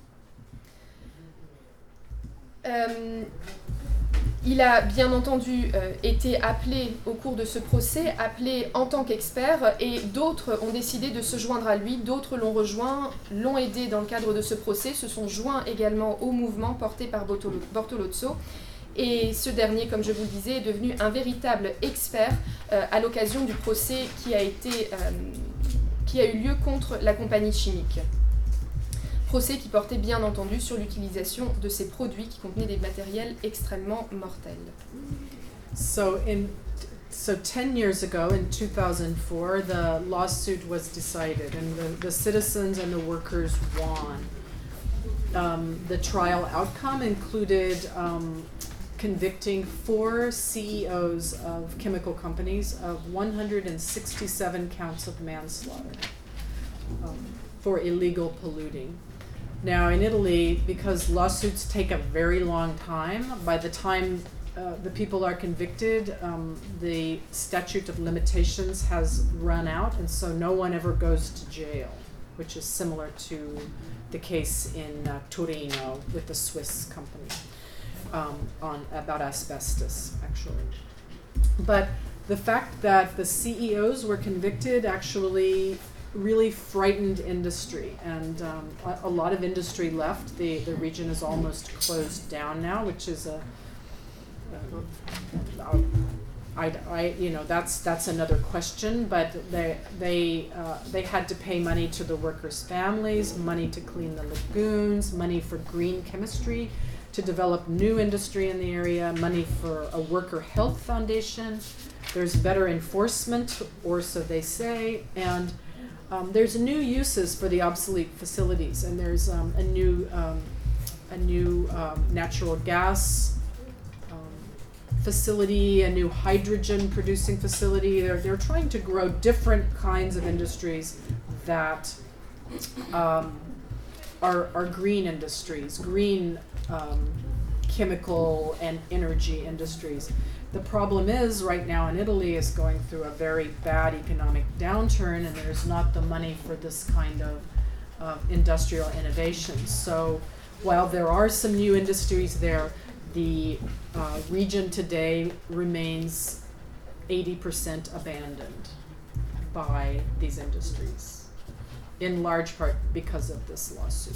Il a bien entendu été appelé au cours de ce procès, appelé en tant qu'expert, et d'autres ont décidé de se joindre à lui, d'autres l'ont rejoint, l'ont aidé dans le cadre de ce procès, se sont joints également au mouvement porté par Bortolozzo, et ce dernier, comme je vous le disais, est devenu un véritable expert à l'occasion du procès qui a eu lieu contre la compagnie chimique. Procès qui portait bien entendu sur l'utilisation de ces produits qui contenaient des matériels extrêmement mortels. So 10 years ago, in 2004, the lawsuit was decided and the citizens and the workers won. The trial outcome included convicting 4 CEOs of chemical companies of 167 counts of manslaughter. for illegal polluting. Now in Italy, because lawsuits take a very long time, by the time the people are convicted, the statute of limitations has run out, and so no one ever goes to jail, which is similar to the case in Torino with the Swiss company about asbestos, actually. But the fact that the CEOs were convicted actually really frightened industry, and a lot of industry left. The region is almost closed down now, which is that's another question. But they had to pay money to the workers' families, money to clean the lagoons, money for green chemistry, to develop new industry in the area, money for a worker health foundation. There's better enforcement, or so they say, and there's new uses for the obsolete facilities, and there's a new natural gas facility, a new hydrogen producing facility. They're trying to grow different kinds of industries that are green industries, green chemical and energy industries. The problem is, right now in Italy is going through a very bad economic downturn, and there's not the money for this kind of industrial innovation. So while there are some new industries there, the region today remains 80% abandoned by these industries, in large part because of this lawsuit.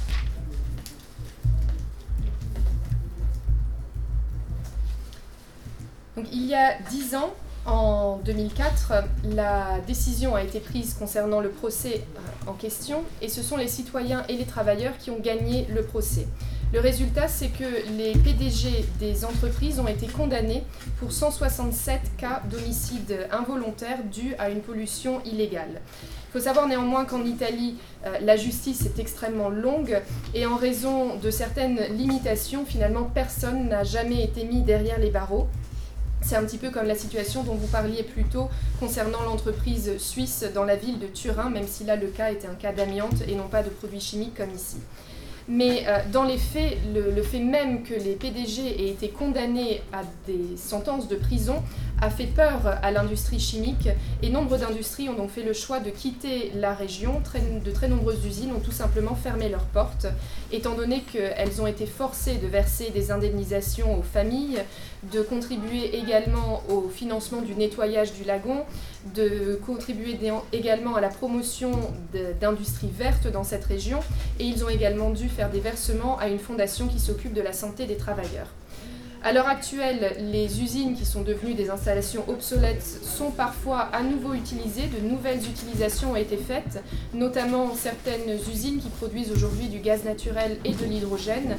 Donc, il y a 10 ans, en 2004, la décision a été prise concernant le procès en question, et ce sont les citoyens et les travailleurs qui ont gagné le procès. Le résultat, c'est que les PDG des entreprises ont été condamnés pour 167 cas d'homicide involontaire dus à une pollution illégale. Il faut savoir néanmoins qu'en Italie, la justice est extrêmement longue, et en raison de certaines limitations, finalement, personne n'a jamais été mis derrière les barreaux. C'est un petit peu comme la situation dont vous parliez plus tôt concernant l'entreprise suisse dans la ville de Turin, même si là le cas était un cas d'amiante et non pas de produits chimiques comme ici. Mais dans les faits, le fait même que les PDG aient été condamnés à des sentences de prison a fait peur à l'industrie chimique, et nombre d'industries ont donc fait le choix de quitter la région. De très nombreuses usines ont tout simplement fermé leurs portes, étant donné qu'elles ont été forcées de verser des indemnisations aux familles, de contribuer également au financement du nettoyage du lagon, de contribuer également à la promotion d'industries vertes dans cette région, et ils ont également dû faire des versements à une fondation qui s'occupe de la santé des travailleurs. À l'heure actuelle, les usines qui sont devenues des installations obsolètes sont parfois à nouveau utilisées, de nouvelles utilisations ont été faites, notamment certaines usines qui produisent aujourd'hui du gaz naturel et de l'hydrogène,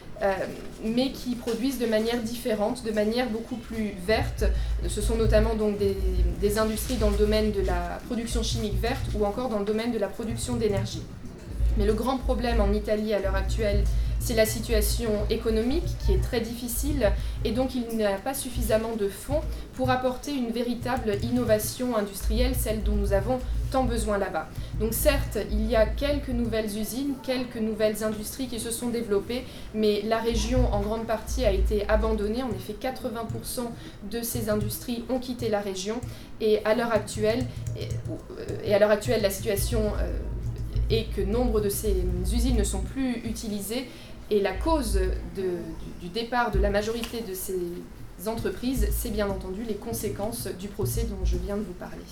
mais qui produisent de manière différente, de manière beaucoup plus verte. Ce sont notamment donc des industries dans le domaine de la production chimique verte ou encore dans le domaine de la production d'énergie. Mais le grand problème en Italie à l'heure actuelle, c'est la situation économique qui est très difficile, et donc il n'y a pas suffisamment de fonds pour apporter une véritable innovation industrielle, celle dont nous avons tant besoin là-bas. Donc certes, il y a quelques nouvelles usines, quelques nouvelles industries qui se sont développées, mais la région en grande partie a été abandonnée. En effet, 80% de ces industries ont quitté la région, et à l'heure actuelle, la situation est que nombre de ces usines ne sont plus utilisées, et la cause du départ de la majorité de ces entreprises, c'est bien entendu les conséquences du procès dont je viens de vous parler.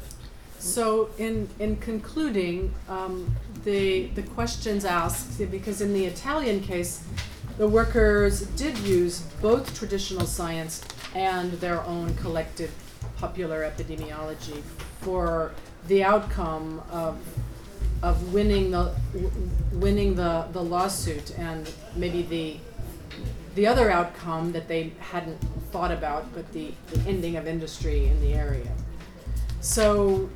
So in concluding, the questions asked, because in the Italian case, the workers did use both traditional science and their own collective popular epidemiology for the outcome of winning the lawsuit, and maybe the other outcome that they hadn't thought about, but the ending of industry in the area. So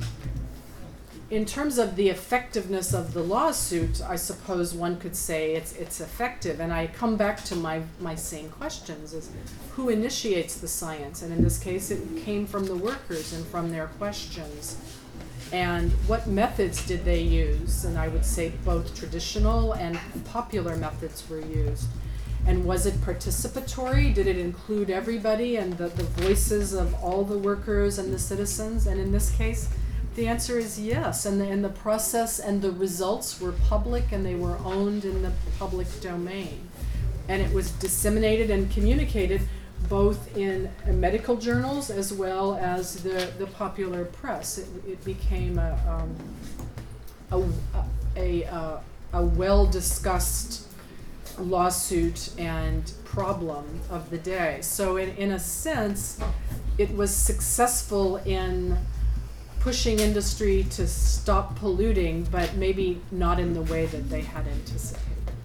in terms of the effectiveness of the lawsuit, I suppose one could say it's effective, and I come back to my same questions, is who initiates the science? And in this case it came from the workers and from their questions. And what methods did they use? And I would say both traditional and popular methods were used. And was it participatory? Did it include everybody and the voices of all the workers and the citizens? And in this case, the answer is yes. And the process and the results were public and they were owned in the public domain. And it was disseminated and communicated both in medical journals as well as the popular press. It became a well-discussed lawsuit and problem of the day. So in a sense, it was successful in pushing industry to stop polluting, but maybe not in the way that they had anticipated.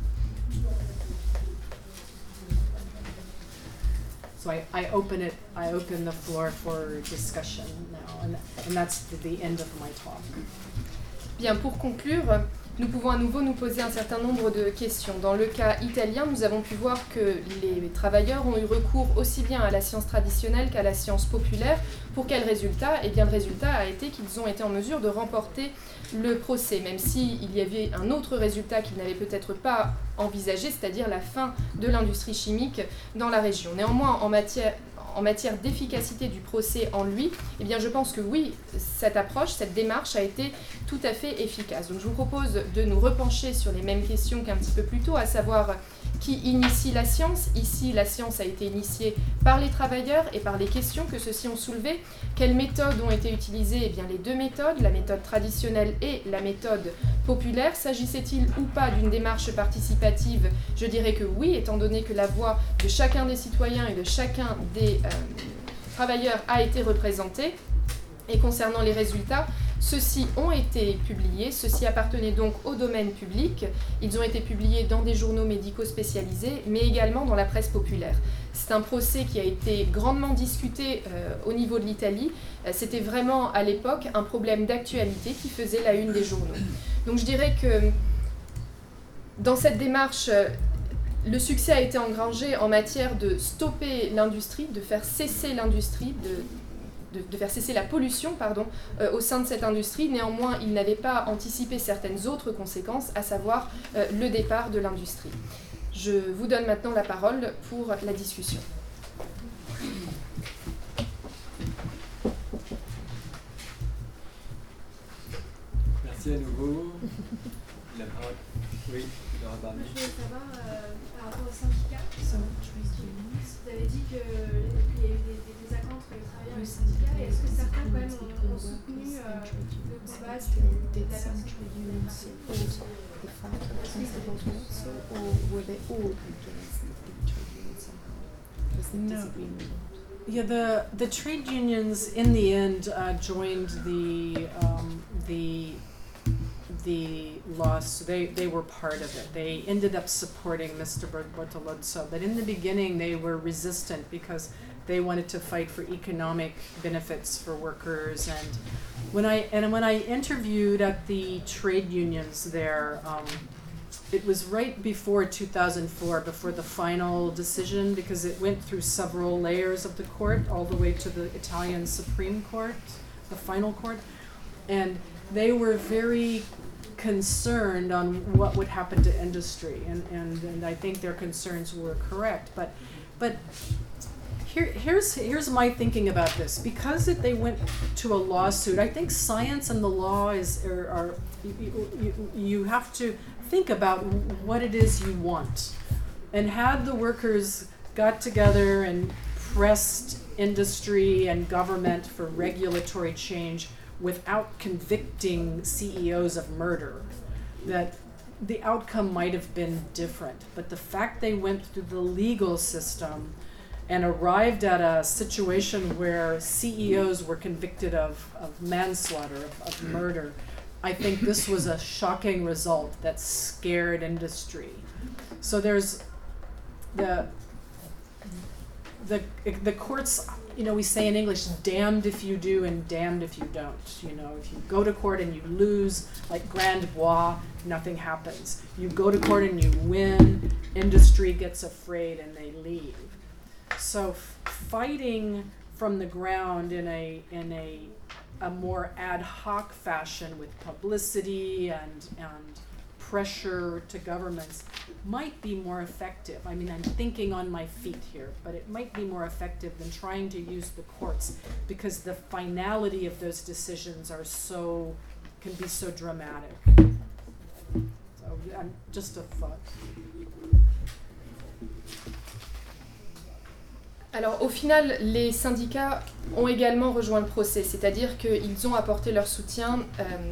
So I open the floor for discussion now, and that's the end of my talk. Bien, pour conclure, nous pouvons à nouveau nous poser un certain nombre de questions. Dans le cas italien, nous avons pu voir que les travailleurs ont eu recours aussi bien à la science traditionnelle qu'à la science populaire. Pour quel résultat ? Eh bien, le résultat a été qu'ils ont été en mesure de remporter le procès, même s'il y avait un autre résultat qu'ils n'avaient peut-être pas envisagé, c'est-à-dire la fin de l'industrie chimique dans la région. Néanmoins, en matière d'efficacité du procès en lui, eh bien je pense que oui, cette approche, cette démarche a été tout à fait efficace. Donc je vous propose de nous repencher sur les mêmes questions qu'un petit peu plus tôt, à savoir qui initie la science. Ici, la science a été initiée par les travailleurs et par les questions que ceux-ci ont soulevées. Quelles méthodes ont été utilisées ? Eh bien les deux méthodes, la méthode traditionnelle et la méthode populaire. S'agissait-il ou pas d'une démarche participative ? Je dirais que oui, étant donné que la voix de chacun des citoyens et de chacun des travailleurs a été représentée. Et concernant les résultats, ceux-ci ont été publiés, ceux-ci appartenaient donc au domaine public, ils ont été publiés dans des journaux médicaux spécialisés, mais également dans la presse populaire. C'est un procès qui a été grandement discuté au niveau de l'Italie, c'était vraiment à l'époque un problème d'actualité qui faisait la une des journaux. Donc je dirais que dans cette démarche, le succès a été engrangé en matière de stopper l'industrie, de faire cesser l'industrie, de faire cesser la pollution au sein de cette industrie. Néanmoins, il n'avait pas anticipé certaines autres conséquences, à savoir le départ de l'industrie. Je vous donne maintenant la parole pour la discussion. Merci à nouveau. La parole. Oui, Laura Barnier. Je voulais savoir, par rapport au syndicat, vous avez dit qu'il y a eu des désaccords entre les travailleurs et les syndicats, et est-ce que certains quand même ont soutenu le combat de la personne No. Yeah, the trade unions in the end joined the loss. They were part of it. They ended up supporting Mr. Bortoluzzo, but in the beginning they were resistant because they wanted to fight for economic benefits for workers. And when I interviewed at the trade unions there, it was right before 2004, before the final decision, because it went through several layers of the court, all the way to the Italian Supreme Court, the final court, and they were very concerned on what would happen to industry, and I think their concerns were correct. But here's my thinking about this. Because they went to a lawsuit, I think science and the law are you have to think about what it is you want. And had the workers got together and pressed industry and government for regulatory change without convicting CEOs of murder, that the outcome might have been different. But the fact they went through the legal system and arrived at a situation where CEOs were convicted of manslaughter, of murder, I think this was a shocking result that scared industry. So there's the courts, we say in English, damned if you do and damned if you don't. If you go to court and you lose, like Grand Bois, nothing happens. You go to court and you win, industry gets afraid and they leave. So fighting from the ground in a a more ad hoc fashion with publicity and pressure to governments might be more effective. I mean, I'm thinking on my feet here, but it might be more effective than trying to use the courts because the finality of those decisions can be so dramatic. So, just a thought. Alors au final, les syndicats ont également rejoint le procès, c'est-à-dire qu'ils ont apporté leur soutien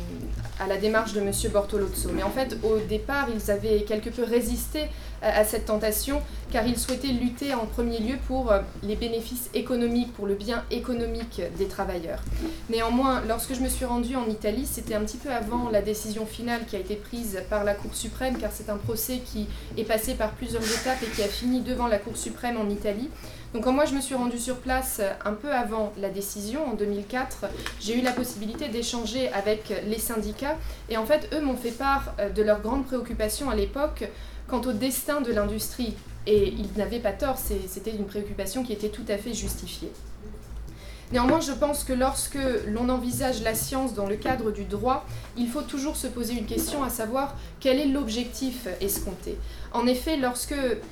à la démarche de M. Bortolozzo. Mais en fait, au départ, ils avaient quelque peu résisté à cette tentation, car ils souhaitaient lutter en premier lieu pour les bénéfices économiques, pour le bien économique des travailleurs. Néanmoins, lorsque je me suis rendue en Italie, c'était un petit peu avant la décision finale qui a été prise par la Cour suprême, car c'est un procès qui est passé par plusieurs étapes et qui a fini devant la Cour suprême en Italie. Donc quand moi je me suis rendue sur place un peu avant la décision, en 2004, j'ai eu la possibilité d'échanger avec les syndicats et en fait eux m'ont fait part de leurs grandes préoccupations à l'époque quant au destin de l'industrie. Et ils n'avaient pas tort, c'était une préoccupation qui était tout à fait justifiée. Néanmoins, je pense que lorsque l'on envisage la science dans le cadre du droit, il faut toujours se poser une question, à savoir quel est l'objectif escompté. En effet, lorsque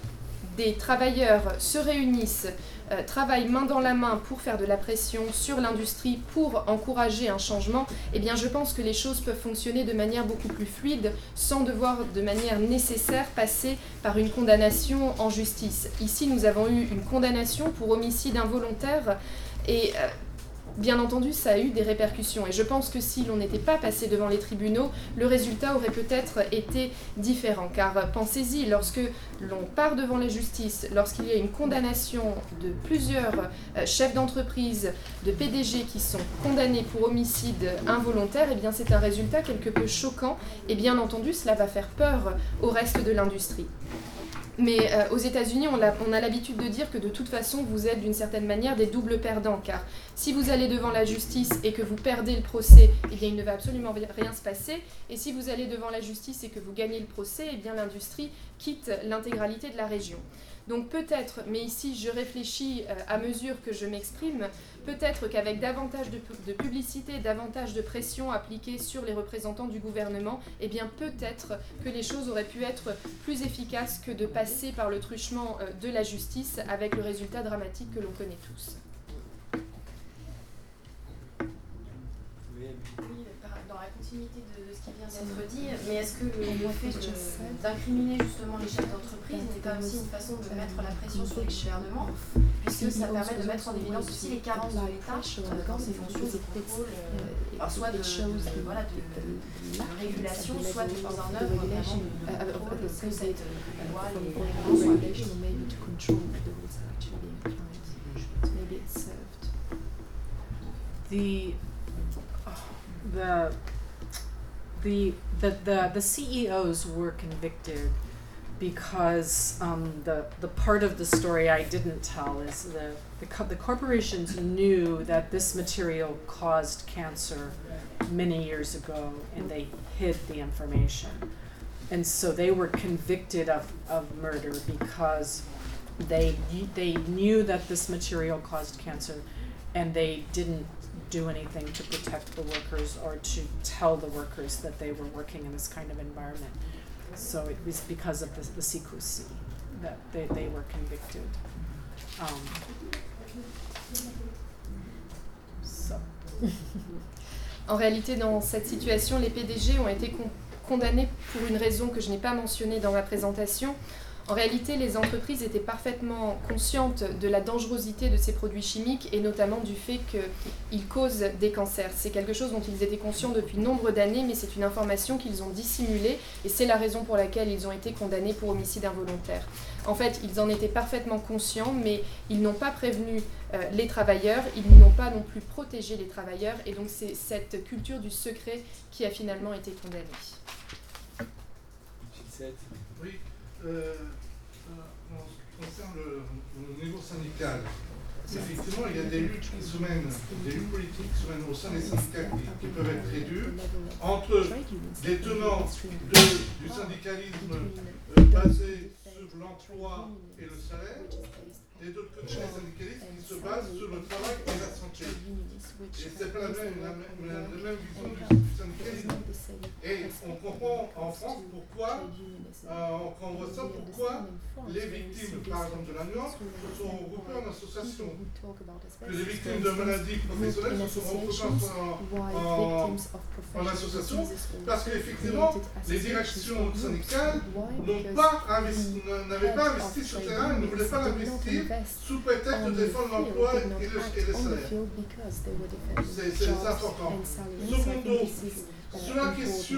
des travailleurs se réunissent, travaillent main dans la main pour faire de la pression sur l'industrie, pour encourager un changement, eh bien je pense que les choses peuvent fonctionner de manière beaucoup plus fluide, sans devoir de manière nécessaire passer par une condamnation en justice. Ici, nous avons eu une condamnation pour homicide involontaire et bien entendu, ça a eu des répercussions et je pense que si l'on n'était pas passé devant les tribunaux, le résultat aurait peut-être été différent. Car pensez-y, lorsque l'on part devant la justice, lorsqu'il y a une condamnation de plusieurs chefs d'entreprise, de PDG qui sont condamnés pour homicide involontaire, eh bien c'est un résultat quelque peu choquant et bien entendu, cela va faire peur au reste de l'industrie. Mais aux États-Unis, on a l'habitude de dire que de toute façon, vous êtes d'une certaine manière des doubles perdants, car si vous allez devant la justice et que vous perdez le procès, eh bien il ne va absolument rien se passer, et si vous allez devant la justice et que vous gagnez le procès, eh bien l'industrie quitte l'intégralité de la région. Donc peut-être, mais ici je réfléchis à mesure que je m'exprime, peut-être qu'avec davantage de publicité, davantage de pression appliquée sur les représentants du gouvernement, eh bien peut-être que les choses auraient pu être plus efficaces que de passer par le truchement de la justice avec le résultat dramatique que l'on connaît tous. Dans la continuité de ce qui vient d'être dit, mais est-ce que le fait d'incriminer justement les chefs d'entreprise n'est pas aussi une façon de mettre la pression sur les gouvernements, puisque ça permet de mettre en évidence aussi les carences de l'État dans ses fonctions de contrôle, soit de régulation, soit de mise en œuvre vraiment de contrôle que cette loi, les règlements soient appliqués. The CEOs were convicted because the part of the story I didn't tell is the corporations knew that this material caused cancer many years ago and they hid the information. And so they were convicted of murder because they knew that this material caused cancer and they didn't do anything to protect the workers or to tell the workers that they were working in this kind of environment. So it was because of the secrecy that they were convicted. En réalité, dans cette situation, les PDG ont été condamnés pour une raison que je n'ai pas mentionnée dans ma présentation. En réalité, les entreprises étaient parfaitement conscientes de la dangerosité de ces produits chimiques et notamment du fait qu'ils causent des cancers. C'est quelque chose dont ils étaient conscients depuis nombre d'années, mais c'est une information qu'ils ont dissimulée et c'est la raison pour laquelle ils ont été condamnés pour homicide involontaire. En fait, ils en étaient parfaitement conscients, mais ils n'ont pas prévenu les travailleurs, ils n'ont pas non plus protégé les travailleurs et donc c'est cette culture du secret qui a finalement été condamnée. Oui. En ce qui concerne le niveau syndical, effectivement, il y a des luttes politiques qui se mènent au sein des syndicats qui peuvent être très dures, entre des tenants du syndicalisme basé sur l'emploi et le salaire, et d'autre côté les syndicalistes qui se basent sur le travail et la santé. Et c'est pas la même vision du syndicalisme. Et on comprend en France pourquoi, quand on voit ça, pourquoi les victimes, par exemple, de l'amiante, se sont regroupées en association. Que les victimes de maladies professionnelles se sont regroupées en association, parce qu'effectivement, les directions syndicales n'avaient pas investi sur le terrain, ne voulaient pas l'investir sous prétexte de défendre l'emploi et le salaire. C'est important. Secondo, sur la question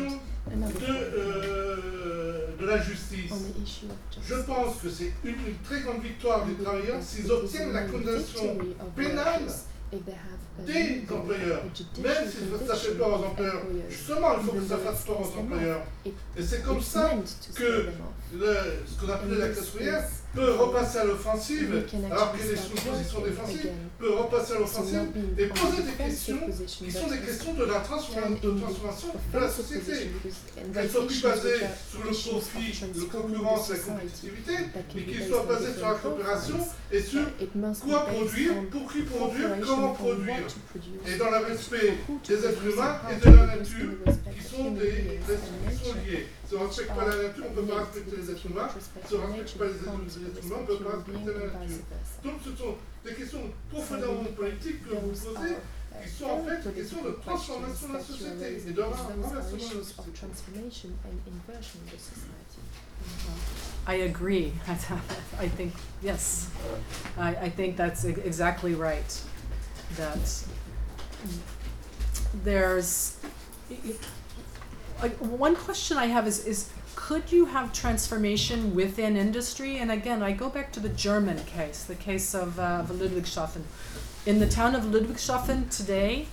de la justice, je pense que c'est une très grande victoire des travailleurs s'ils obtiennent la condamnation pénale des employeurs, même si ça fait peur aux employeurs. Justement, il faut que ça fasse peur aux employeurs. Et c'est comme ça que ce qu'on appelle la classe ouvrière peut repasser à l'offensive, alors qu'elle est sous position défensive, peut repasser à l'offensive et poser des questions qui sont des questions de la transformation de la société. Qu'elles ne soient plus basées sur le profit, la concurrence et la compétitivité, mais qu'elles soient basées sur la coopération et sur quoi produire, pour qui produire, comment produire. Et dans le respect des êtres humains et de la nature, qui sont liés. Si on ne respecte pas la nature, on ne peut pas respecter les êtres humains. Si on ne respecte pas les êtres humains, on ne peut pas respecter la nature. Donc ce sont des questions profondément politiques que vous posez, qui sont en fait des questions de transformation de la société et de renversement de la société. I agree. I think, yes, I think that's exactly right. That there's one question I have is could you have transformation within industry? And again, I go back to the German case, the case of Ludwigshafen. In the town of Ludwigshafen today,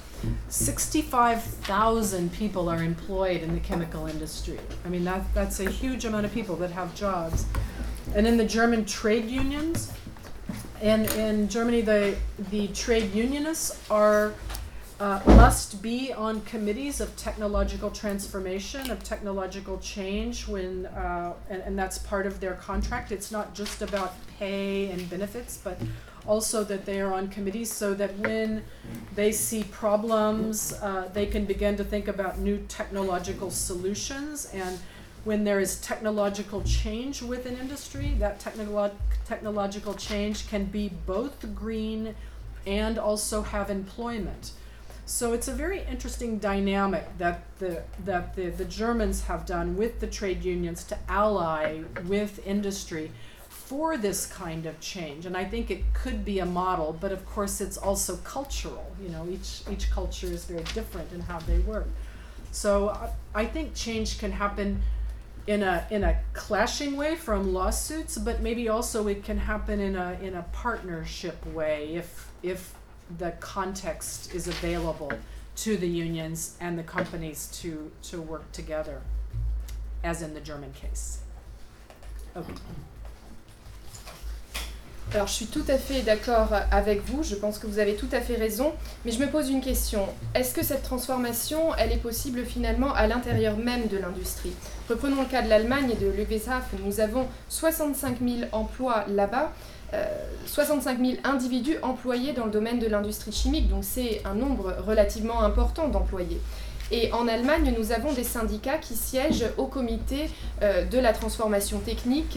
65,000 people are employed in the chemical industry. I mean, that's a huge amount of people that have jobs. And in the German trade unions, and in Germany, the trade unionists must be on committees of technological transformation, of technological change, and that's part of their contract. It's not just about pay and benefits, but also that they are on committees so that when they see problems, they can begin to think about new technological solutions. And when there is technological change within industry, that technological change can be both green and also have employment. So it's a very interesting dynamic that the Germans have done with the trade unions to ally with industry for this kind of change. And I think it could be a model, but of course it's also cultural. You know, each culture is very different in how they work. So I think change can happen in a clashing way from lawsuits, but maybe also it can happen in a partnership way if the context is available to the unions and the companies to work together, as in the German case. Okay. Alors je suis tout à fait d'accord avec vous, je pense que vous avez tout à fait raison, mais je me pose une question. Est-ce que cette transformation, elle est possible finalement à l'intérieur même de l'industrie ? Reprenons le cas de l'Allemagne et de Ludwigshafen. Nous avons 65 000 emplois là-bas, 65 000 individus employés dans le domaine de l'industrie chimique, donc c'est un nombre relativement important d'employés. Et en Allemagne, nous avons des syndicats qui siègent au comité de la transformation technique,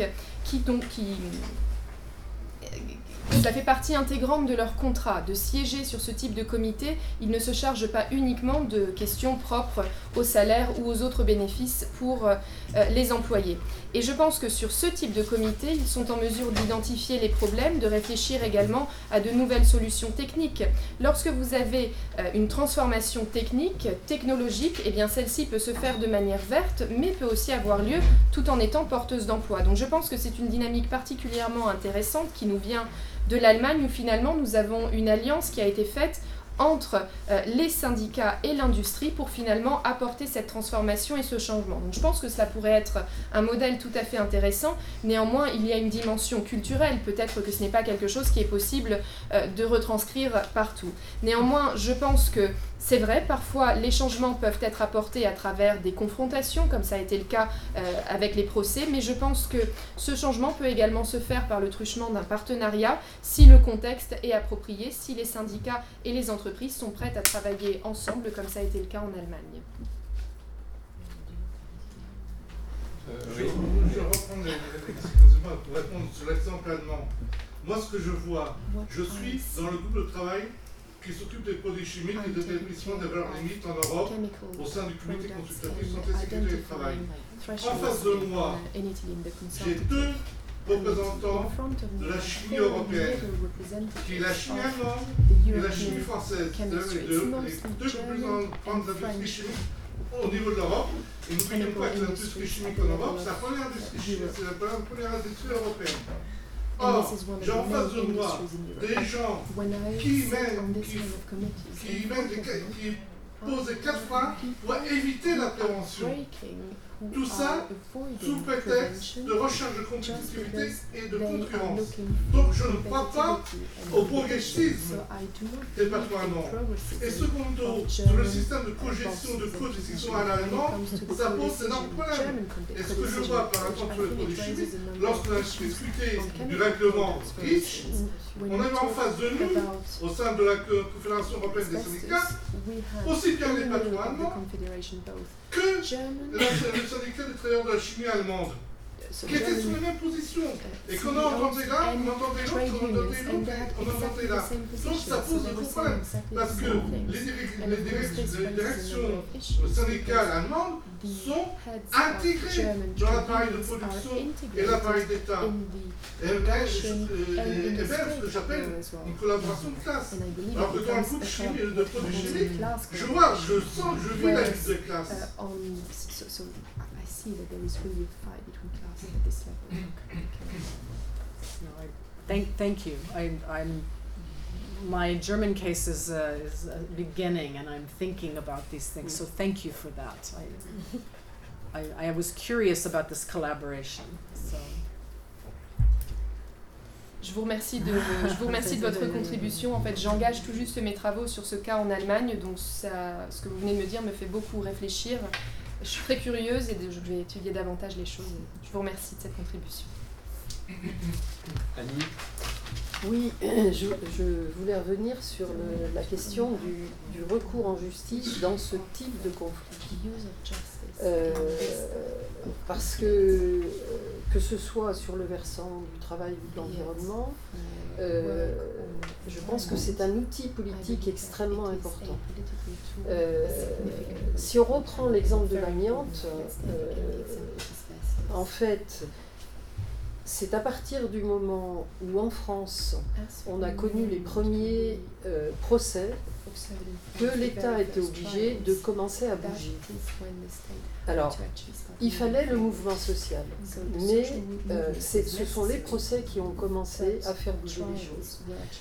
ça fait partie intégrante de leur contrat, de siéger sur ce type de comité. Ils ne se chargent pas uniquement de questions propres au salaire ou aux autres bénéfices pour les employés. Et je pense que sur ce type de comité, ils sont en mesure d'identifier les problèmes, de réfléchir également à de nouvelles solutions techniques. Lorsque vous avez une transformation technologique, eh bien celle-ci peut se faire de manière verte, mais peut aussi avoir lieu tout en étant porteuse d'emploi. Donc je pense que c'est une dynamique particulièrement intéressante qui nous vient de l'Allemagne, où finalement nous avons une alliance qui a été faite entre les syndicats et l'industrie pour finalement apporter cette transformation et ce changement. Donc je pense que cela pourrait être un modèle tout à fait intéressant. Néanmoins, il y a une dimension culturelle. Peut-être que ce n'est pas quelque chose qui est possible de retranscrire partout. Néanmoins, je pense que C'est vrai, parfois les changements peuvent être apportés à travers des confrontations, comme ça a été le cas avec les procès, mais je pense que ce changement peut également se faire par le truchement d'un partenariat si le contexte est approprié, si les syndicats et les entreprises sont prêtes à travailler ensemble, comme ça a été le cas en Allemagne. Je reprends excusez-moi, pour répondre sur l'exemple allemand. Moi, ce que je vois, je suis dans le groupe de travail qui s'occupe des produits chimiques et de l'établissement des valeurs limites en Europe au sein du comité consultatif santé, sécurité et travail. En face de moi, j'ai deux représentants de la chimie européenne, qui est la chimie allemande et la chimie française. C'est les deux plus grandes industries chimiques au niveau de l'Europe. Et n'oublions pas que l'industrie chimique en Europe, c'est la première industrie chimique, c'est la première industrie européenne. Or, j'ai en face de moi des gens qui posent des quatre points pour éviter la prévention. Tout ça sous prétexte de recherche de compétitivité et de concurrence. Donc je ne crois pas au progressisme des patrons allemands. Et secondo, sur le système de cogestion, de co-décision à l'allemand, ça pose d'énormes problèmes. Et ce que je vois par exemple sur les produits chimiques, lorsqu'on a discuté du règlement REACH, on avait en face de nous, au sein de la Confédération européenne des syndicats, aussi bien les patrons allemands que le syndicat des travailleurs de la chimie allemande, qui étaient sur les mêmes positions. Et qu'on entendait là, on entendait l'autre, on entendait l'autre, on entendait là. Donc ça pose un gros problème, parce que les directions syndicales allemandes sont intégrées dans l'appareil de production et l'appareil d'État. Et bien, ce que j'appelle une collaboration de classe. Alors que dans le groupe chimie de produits chimiques, je vois, je sens, je vis la lutte de classe. Thank you. My German case is a beginning, and I'm thinking about these things. So thank you for that. I was curious about this collaboration. So. Je vous remercie de votre contribution. En fait, j'engage tout juste mes travaux sur ce cas en Allemagne, donc ça, ce que vous venez de me dire me fait beaucoup réfléchir. Je suis très curieuse et je vais étudier davantage les choses. Je vous remercie de cette contribution. Annie ? Oui, je voulais revenir sur la question du recours en justice dans ce type de conflit. Parce que ce soit sur le versant du travail ou de l'environnement, je pense que c'est un outil politique extrêmement important. Si on reprend l'exemple de l'amiante, en fait, c'est à partir du moment où en France, on a connu les premiers procès que l'État était obligé de commencer à bouger. Alors, il fallait le mouvement social, mais ce sont les procès qui ont commencé à faire bouger les choses.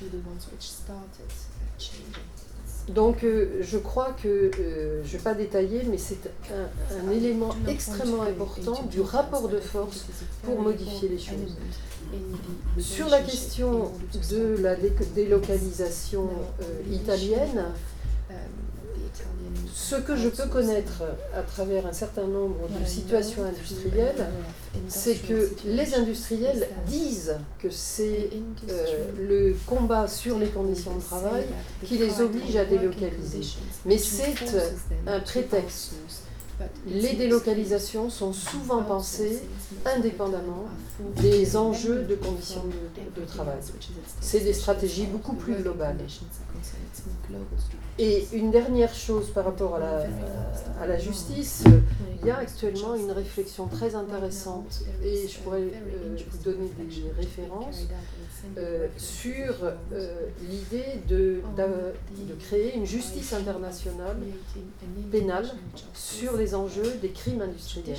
Donc je crois que, je ne vais pas détailler, mais c'est un élément extrêmement important du rapport de force pour modifier les choses. Sur la question de la délocalisation italienne, ce que je peux connaître à travers un certain nombre de situations industrielles, c'est que les industriels disent que c'est le combat sur les conditions de travail qui les oblige à délocaliser. Mais c'est un prétexte. Les délocalisations sont souvent pensées indépendamment des enjeux de conditions de travail. C'est des stratégies beaucoup plus globales. Et une dernière chose par rapport à la justice, il y a actuellement une réflexion très intéressante, et je pourrais vous donner des références, sur l'idée de créer une justice internationale pénale sur les enjeux des crimes industriels.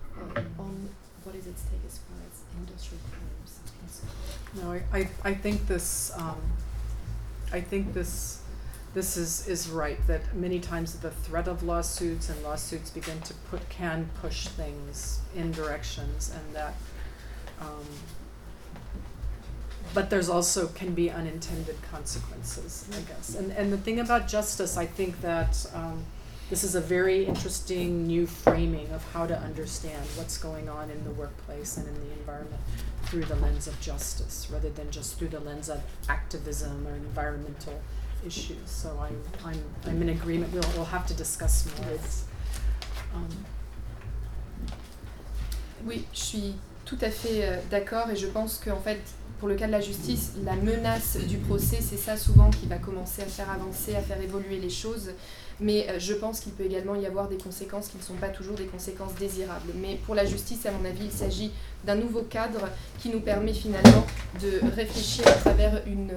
No, I think this this is right, that many times the threat of lawsuits and lawsuits can push things in directions, and that but there's also can be unintended consequences, I guess. And the thing about justice, I think that this is a very interesting new framing of how to understand what's going on in the workplace and in the environment through the lens of justice, rather than just through the lens of activism or environmental issues. So I'm in agreement. We'll have to discuss more. Oui, je suis tout à fait d'accord et je pense qu'en fait, pour le cas de la justice, la menace du procès, c'est ça souvent qui va commencer à faire avancer, à faire évoluer les choses. Mais je pense qu'il peut également y avoir des conséquences qui ne sont pas toujours des conséquences désirables. Mais pour la justice, à mon avis, il s'agit d'un nouveau cadre qui nous permet finalement de réfléchir à travers une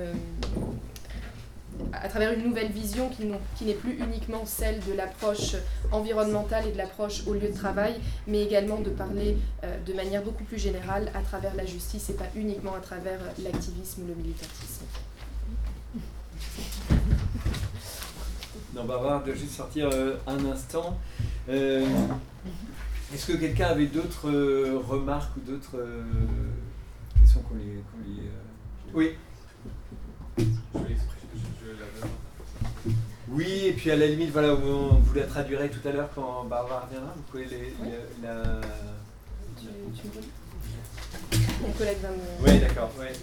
nouvelle vision qui n'est plus uniquement celle de l'approche environnementale et de l'approche au lieu de travail, mais également de parler de manière beaucoup plus générale à travers la justice et pas uniquement à travers l'activisme ou le militantisme. Non, Barbara doit juste sortir un instant. Est-ce que quelqu'un avait d'autres remarques ou d'autres questions qu'on lui... Oui. Oui, et puis à la limite, voilà, vous la traduirez tout à l'heure quand Barbara reviendra. Vous pouvez Mon collègue va me... Oui, d'accord. Ouais.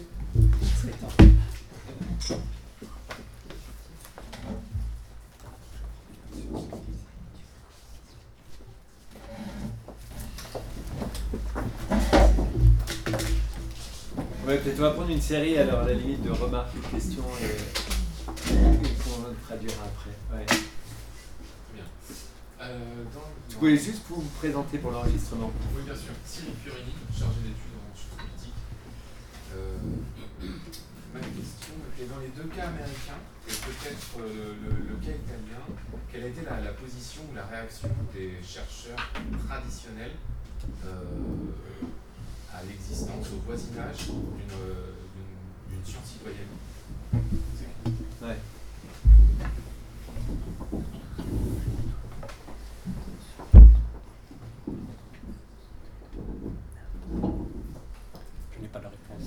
Ouais, peut-être on va prendre une série alors à la limite de remarques ou de questions et qu'on traduira après. Ouais. Bien. Vous pouvez juste vous présenter pour l'enregistrement. Oui, bien sûr. Cyril Fiorini, chargé d'études en sciences politiques. Ma question était dans les deux cas américains, et peut-être le cas italien, quelle a été la position ou la réaction des chercheurs traditionnels à l'existence, au voisinage d'une science citoyenne? Ouais. Je n'ai pas de réponse.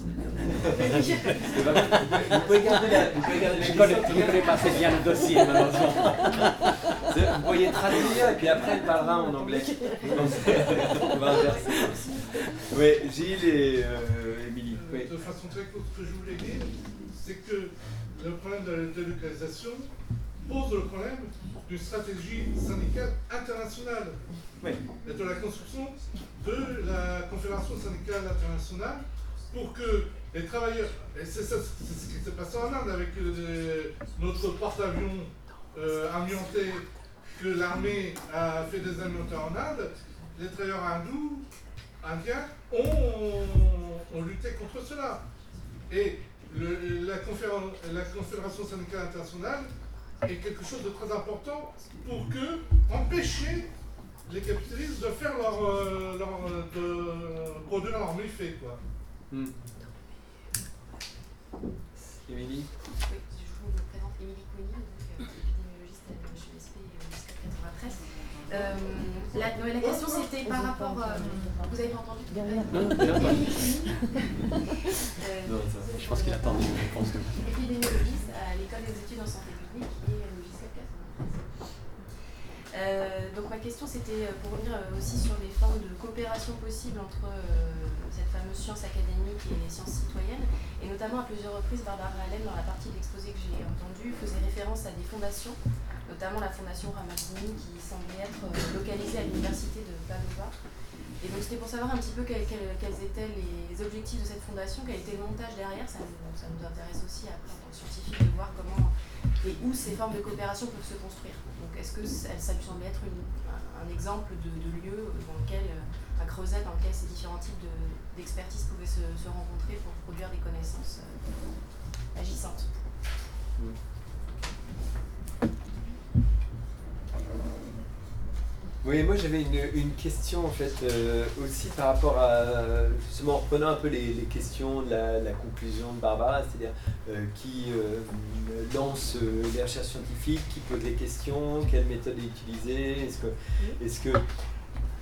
Vous pouvez garder la Je ne connais pas assez bien le dossier, malheureusement. Vous pourriez traduire et puis après elle parlera en anglais. On va inverser. Oui, Gilles et Émilie. Oui. De façon très courte, ce que je voulais dire, c'est que le problème de la délocalisation pose le problème d'une stratégie syndicale internationale. Oui. Et de la construction de la Confédération syndicale internationale pour que les travailleurs, et c'est ce qui s'est passé en Inde avec notre porte-avions amianté que l'armée a fait désamionter en Inde, les travailleurs indiens ont lutté contre cela. Et la Confédération syndicale internationale est quelque chose de très important pour empêcher les capitalistes de faire de produire leur méfait, quoi. Émilie. Oui, je me présente Émilie Coigny, épidémiologiste à l'USP jusqu'à 93. La question c'était par rapport... vous avez pas entendu? Je pense qu'il attend une réponse de vous. Épidémiologiste à l'école des études en santé publique et logiciel 93. Donc ma question c'était pour revenir aussi sur les formes de coopération possibles entre cette fameuse science académique et les sciences citoyennes, et notamment à plusieurs reprises Barbara Allen dans la partie de l'exposé que j'ai entendu faisait référence à des fondations, notamment la fondation Ramazzini qui semblait être localisée à l'université de Padova. Et donc c'était pour savoir un petit peu quels étaient les objectifs de cette fondation, quel était le montage derrière. Ça nous intéresse aussi après en tant que scientifique de voir comment et où ces formes de coopération peuvent se construire. Donc est-ce que ça lui semblait être un exemple de lieu dans lequel, à creuset, dans lequel ces différents types d'expertise pouvaient se rencontrer pour produire des connaissances agissantes? Oui, moi j'avais une question en fait aussi par rapport à, justement en reprenant un peu les questions de la conclusion de Barbara, c'est-à-dire qui lance les recherches scientifiques, qui pose les questions, quelle méthode est utilisée, est-ce que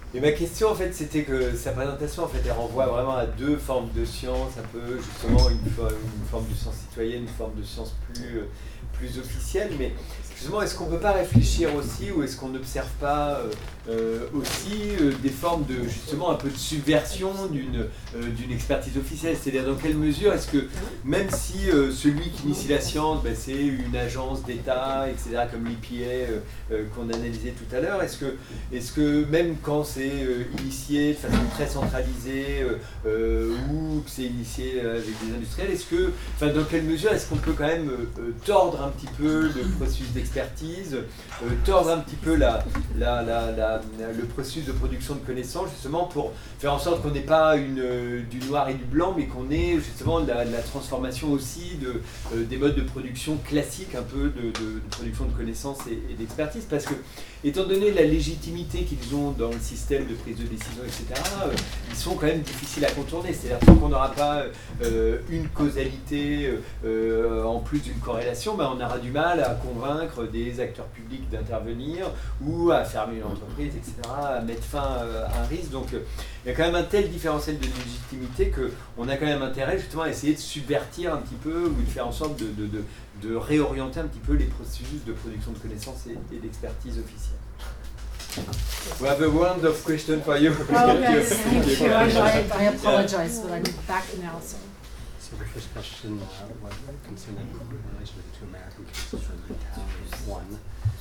Et ma question, en fait, c'était que sa présentation, en fait, elle renvoie vraiment à deux formes de science, un peu, justement, une forme de science citoyenne, une forme de science plus officielle, mais justement, est-ce qu'on ne peut pas réfléchir aussi, ou est-ce qu'on n'observe pas aussi des formes de, justement, un peu de subversion d'une expertise officielle? C'est-à-dire, dans quelle mesure est-ce que, même si celui qui initie la science, ben, c'est une agence d'État, etc., comme l'EPA qu'on analysait tout à l'heure, est-ce que même quand c'est initié de façon très centralisée, ou que c'est initié avec des industriels, dans quelle mesure est-ce qu'on peut quand même tordre un petit peu le processus d'expertise, tordre un petit peu le processus de production de connaissances, justement pour faire en sorte qu'on n'ait pas du noir et du blanc, mais qu'on ait justement la transformation aussi des modes de production classiques, un peu de production de connaissances et d'expertise, parce que, étant donné la légitimité qu'ils ont dans le système de prise de décision, etc., ils sont quand même difficiles à contourner. C'est-à-dire tant qu'on n'aura pas une causalité en plus d'une corrélation, ben, on aura du mal à convaincre des acteurs publics d'intervenir ou à fermer une entreprise, etc., à mettre fin à un risque. Donc il y a quand même un tel différentiel de légitimité qu'on a quand même intérêt justement à essayer de subvertir un petit peu ou de faire en sorte de réorienter un petit peu les processus de production de connaissances et d'expertise officielle. We have a round of questions for you. Okay, thank you. I apologize, but I'm back now. So the first question was concerning the relation with the two American cases from the Italian one.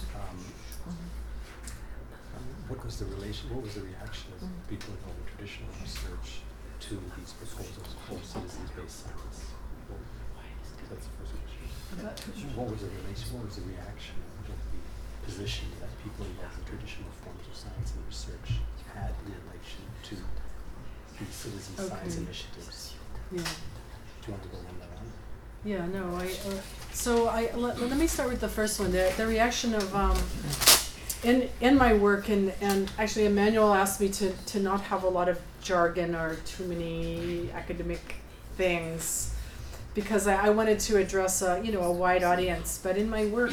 What was the reaction of people involved in traditional research to these proposals for citizens-based science? That's the first question. What was the reaction of the position that people involved in traditional forms of science and research had in relation to these citizen science initiatives? Yeah. Do you want to go one by one? Yeah, no, let me start with the first one. The reaction of in my work, and actually Emmanuel asked me to not have a lot of jargon or too many academic things, because I wanted to address a wide audience. But in my work,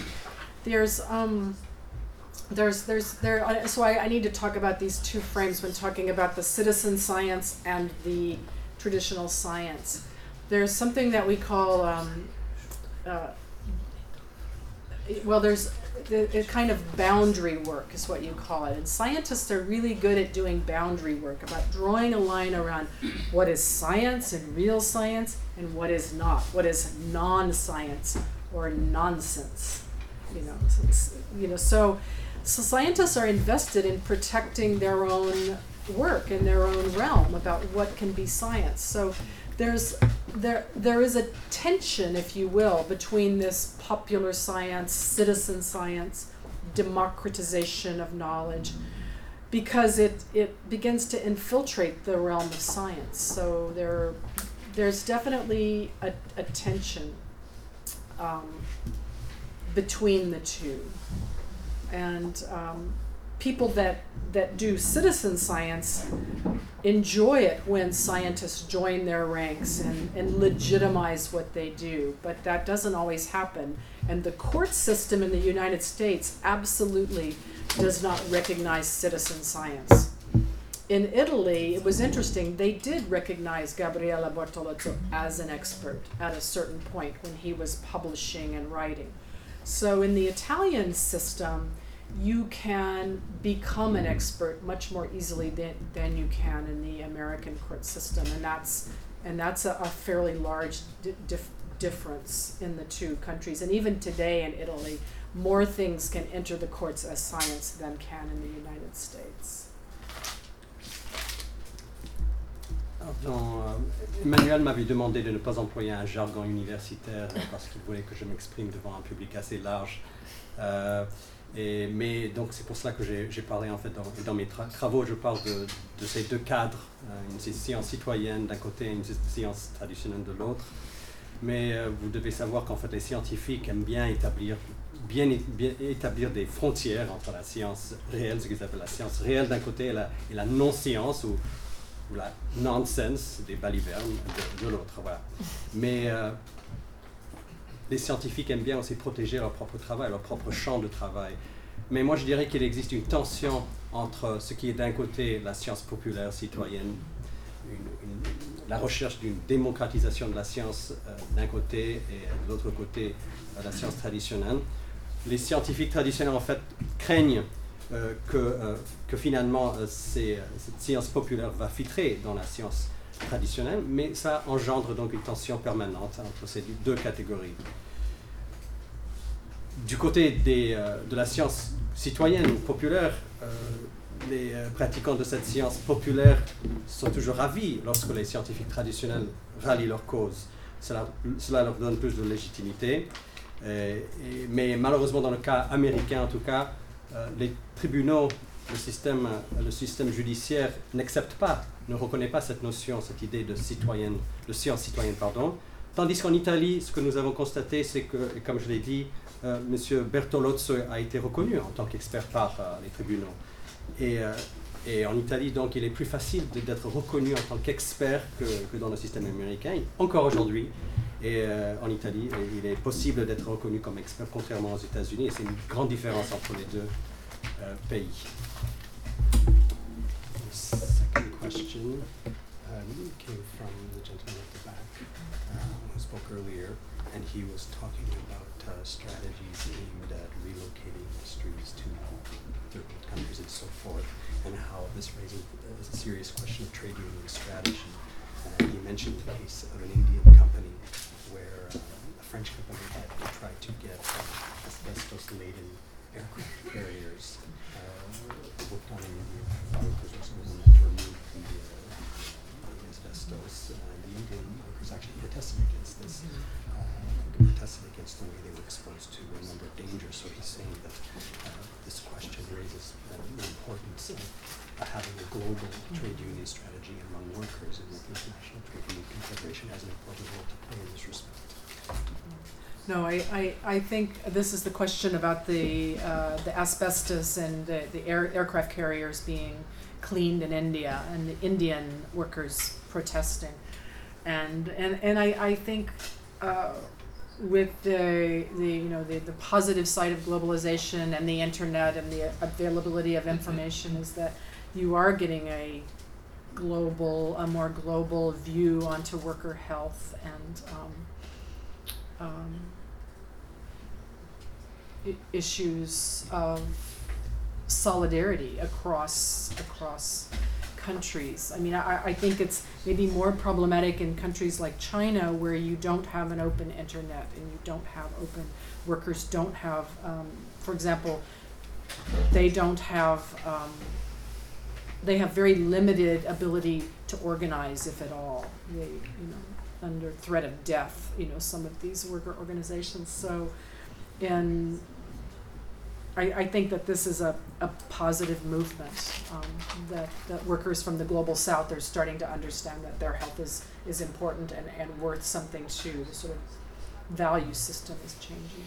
so I need to talk about these two frames when talking about the citizen science and the traditional science. There's something that we call there's a kind of boundary work is what you call it, and scientists are really good at doing boundary work, about drawing a line around what is science and real science and what is not, what is non-science or nonsense. So scientists are invested in protecting their own work in their own realm about what can be science. So there is a tension, if you will, between this popular science, citizen science, democratization of knowledge, because it begins to infiltrate the realm of science. So there's definitely a tension between the two. And people that do citizen science enjoy it when scientists join their ranks and legitimize what they do, but that doesn't always happen. And the court system in the United States absolutely does not recognize citizen science. In Italy, it was interesting, they did recognize Gabriele Bortoluzzo as an expert at a certain point when he was publishing and writing. So in the Italian system, you can become an expert much more easily than you can in the American court system, and that's a fairly large difference in the two countries. And even today in Italy, more things can enter the courts as science than can in the United States. Emmanuel m'avait demandé de ne pas employer un jargon universitaire parce qu'il voulait que je m'exprime devant un public assez large. Mais donc c'est pour cela que j'ai parlé en fait dans mes travaux, je parle de ces deux cadres, une science citoyenne d'un côté et une science traditionnelle de l'autre. Mais vous devez savoir qu'en fait les scientifiques aiment bien établir des frontières entre la science réelle, ce qu'ils appellent la science réelle d'un côté et la non-science ou la nonsense, des balivernes de l'autre. Voilà. Mais les scientifiques aiment bien aussi protéger leur propre travail, leur propre champ de travail. Mais moi, je dirais qu'il existe une tension entre ce qui est d'un côté la science populaire citoyenne, la recherche d'une démocratisation de la science d'un côté et de l'autre côté la science traditionnelle. Les scientifiques traditionnels en fait craignent que finalement cette science populaire va filtrer dans la science traditionnelle, mais ça engendre donc une tension permanente entre ces deux catégories. Du côté de la science citoyenne ou populaire, les pratiquants de cette science populaire sont toujours ravis lorsque les scientifiques traditionnels rallient leur cause. Cela leur donne plus de légitimité. Mais malheureusement, dans le cas américain en tout cas, les tribunaux, le système judiciaire n'accepte pas, ne reconnaît pas cette notion, cette idée de science citoyenne, Tandis qu'en Italie, ce que nous avons constaté, c'est que, comme je l'ai dit, M. Bertolozzo a été reconnu en tant qu'expert par les tribunaux. Et en Italie, donc, il est plus facile d'être reconnu en tant qu'expert que dans le système américain, encore aujourd'hui. Et en Italie, il est possible d'être reconnu comme expert, contrairement aux États-Unis, et c'est une grande différence entre les deux pays. The second question came from the gentleman at the back who spoke earlier, and he was talking about strategies aimed at relocating industries to third world countries and so forth, and how this raises a serious question of trade union strategy. He mentioned the case of an Indian company where a French company had tried to get asbestos-laden aircraft carriers worked on in India. Workers were some of them had to remove the asbestos. The Indian workers actually protested against this. Protested against the way they were exposed to a number of dangers. So he's saying that this question raises the importance of having a global trade union strategy among workers, and that the International Trade Union Confederation has an important role to play in this respect. No, I think this is the question about the asbestos and the aircraft carriers being cleaned in India and the Indian workers protesting, and I think. With the positive side of globalization and the internet and the availability of information is that you are getting a more global view onto worker health and issues of solidarity across countries. I mean, I think it's maybe more problematic in countries like China, where you don't have an open internet and you don't have workers don't have, for example, they have very limited ability to organize, if at all. They, under threat of death, some of these worker organizations. So, and I think that this is a positive movement, that workers from the global south are starting to understand that their health is important and worth something too. The sort of value system is changing.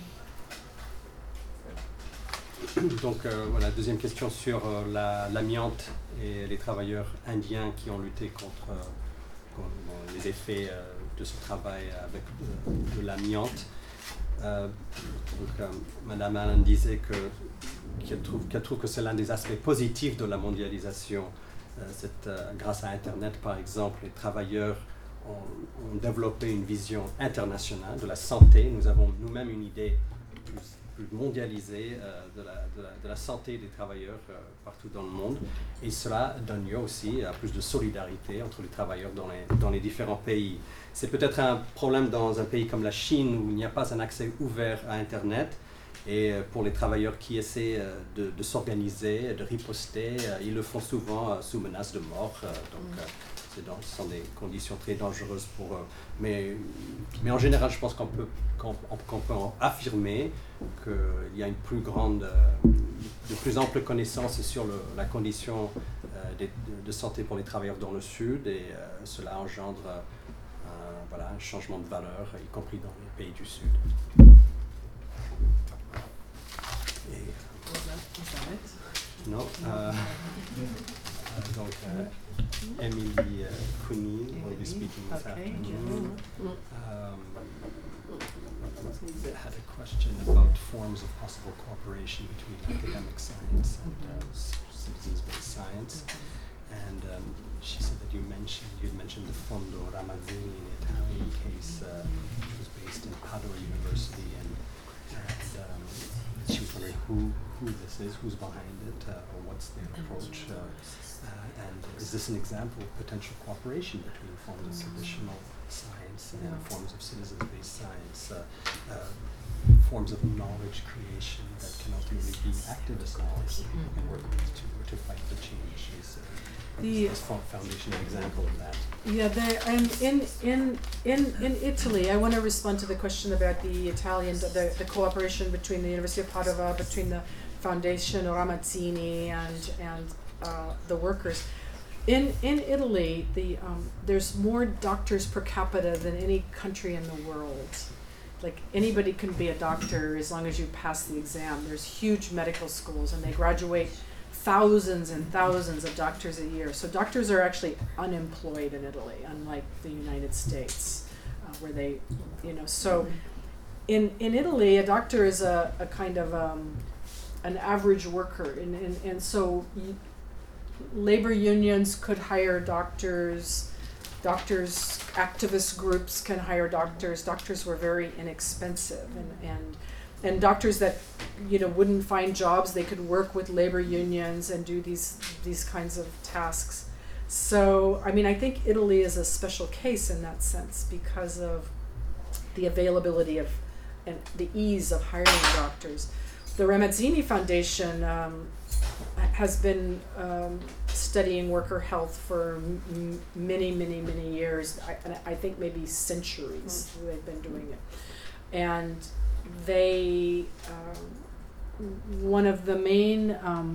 Donc voilà, deuxième question sur l'amiante et les travailleurs indiens qui ont lutté contre les effets de ce travail avec de l'amiante. Madame Allen disait qu'elle trouve que c'est l'un des aspects positifs de la mondialisation. Grâce à Internet, par exemple, les travailleurs ont développé une vision internationale de la santé. Nous avons nous-mêmes une idée plus mondialisée de la santé des travailleurs partout dans le monde. Et cela donne lieu aussi à plus de solidarité entre les travailleurs dans les différents pays. C'est peut-être un problème dans un pays comme la Chine où il n'y a pas un accès ouvert à Internet. Et pour les travailleurs qui essaient de s'organiser, de riposter, ils le font souvent sous menace de mort. Ce sont des conditions très dangereuses pour eux. Mais en général, je pense qu'on peut affirmer qu'il y a une de plus ample connaissance sur la condition de santé pour les travailleurs dans le Sud, et cela engendre un changement de valeur, y compris dans les pays du Sud. Non. Donc, Emily Cooney will be speaking this afternoon. They had a question about forms of possible cooperation between academic science and citizens-based science. And she said that you had mentioned the Fondo Ramazzini in Italian case, which was based in Padua University, and she was wondering who this is, who's behind it, or what's their approach, and is this an example of potential cooperation between forms of traditional science and forms of citizens-based science, forms of knowledge creation that can ultimately be activist knowledge that people can work with to fight for change? This foundation an example of that. In Italy, I want to respond to the question about the the cooperation between the University of Padova, between the Foundation Ramazzini and the workers. In Italy, there's more doctors per capita than any country in the world. Like, anybody can be a doctor as long as you pass the exam. There's huge medical schools, and they graduate thousands and thousands of doctors a year. So doctors are actually unemployed in Italy, unlike the United States, where they, so in Italy, a doctor is a kind of an average worker, and so labor unions could hire doctors, activist groups can hire doctors. Doctors were very inexpensive, and doctors that wouldn't find jobs, they could work with labor unions and do these kinds of tasks. So I think Italy is a special case in that sense because of the availability of and the ease of hiring doctors. The Ramazzini Foundation has been studying worker health for many years. I think maybe centuries they've been doing it. And they, one of the main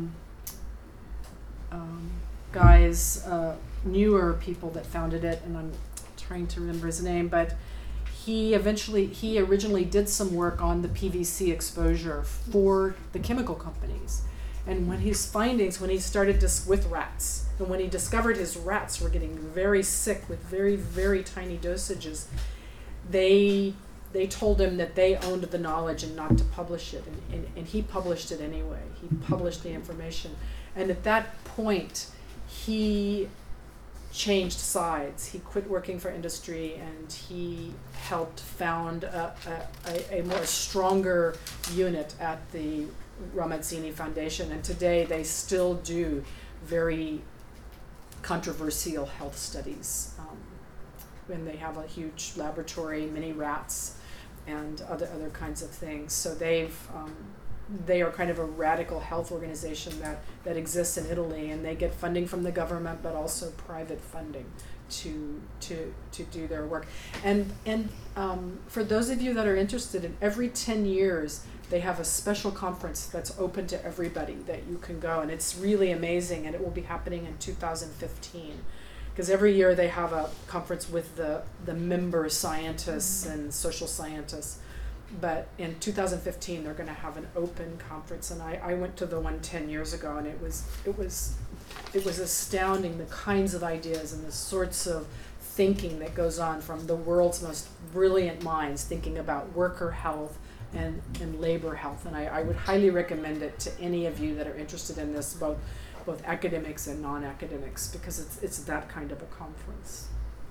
guys, newer people that founded it, and I'm trying to remember his name, but he originally did some work on the PVC exposure for the chemical companies. And when he started with rats, and when he discovered his rats were getting very sick with very, very tiny dosages, they told him that they owned the knowledge and not to publish it. And he published it anyway. He published the information. And at that point, he changed sides. He quit working for industry, and he helped found a more stronger unit at the Ramazzini Foundation, and today they still do very controversial health studies. And they have a huge laboratory, many rats, and other kinds of things. So they are kind of a radical health organization that exists in Italy, and they get funding from the government, but also private funding to do their work. And for those of you that are interested, in every 10 years they have a special conference that's open to everybody that you can go, and it's really amazing, and it will be happening in 2015. Because every year they have a conference with the member scientists and social scientists. But in 2015 they're going to have an open conference, and I went to the one 10 years ago, and it was astounding, the kinds of ideas and the sorts of thinking that goes on from the world's most brilliant minds thinking about worker health and labor health. And I would highly recommend it to any of you that are interested in this, both academics and non-academics, because it's that kind of a conference.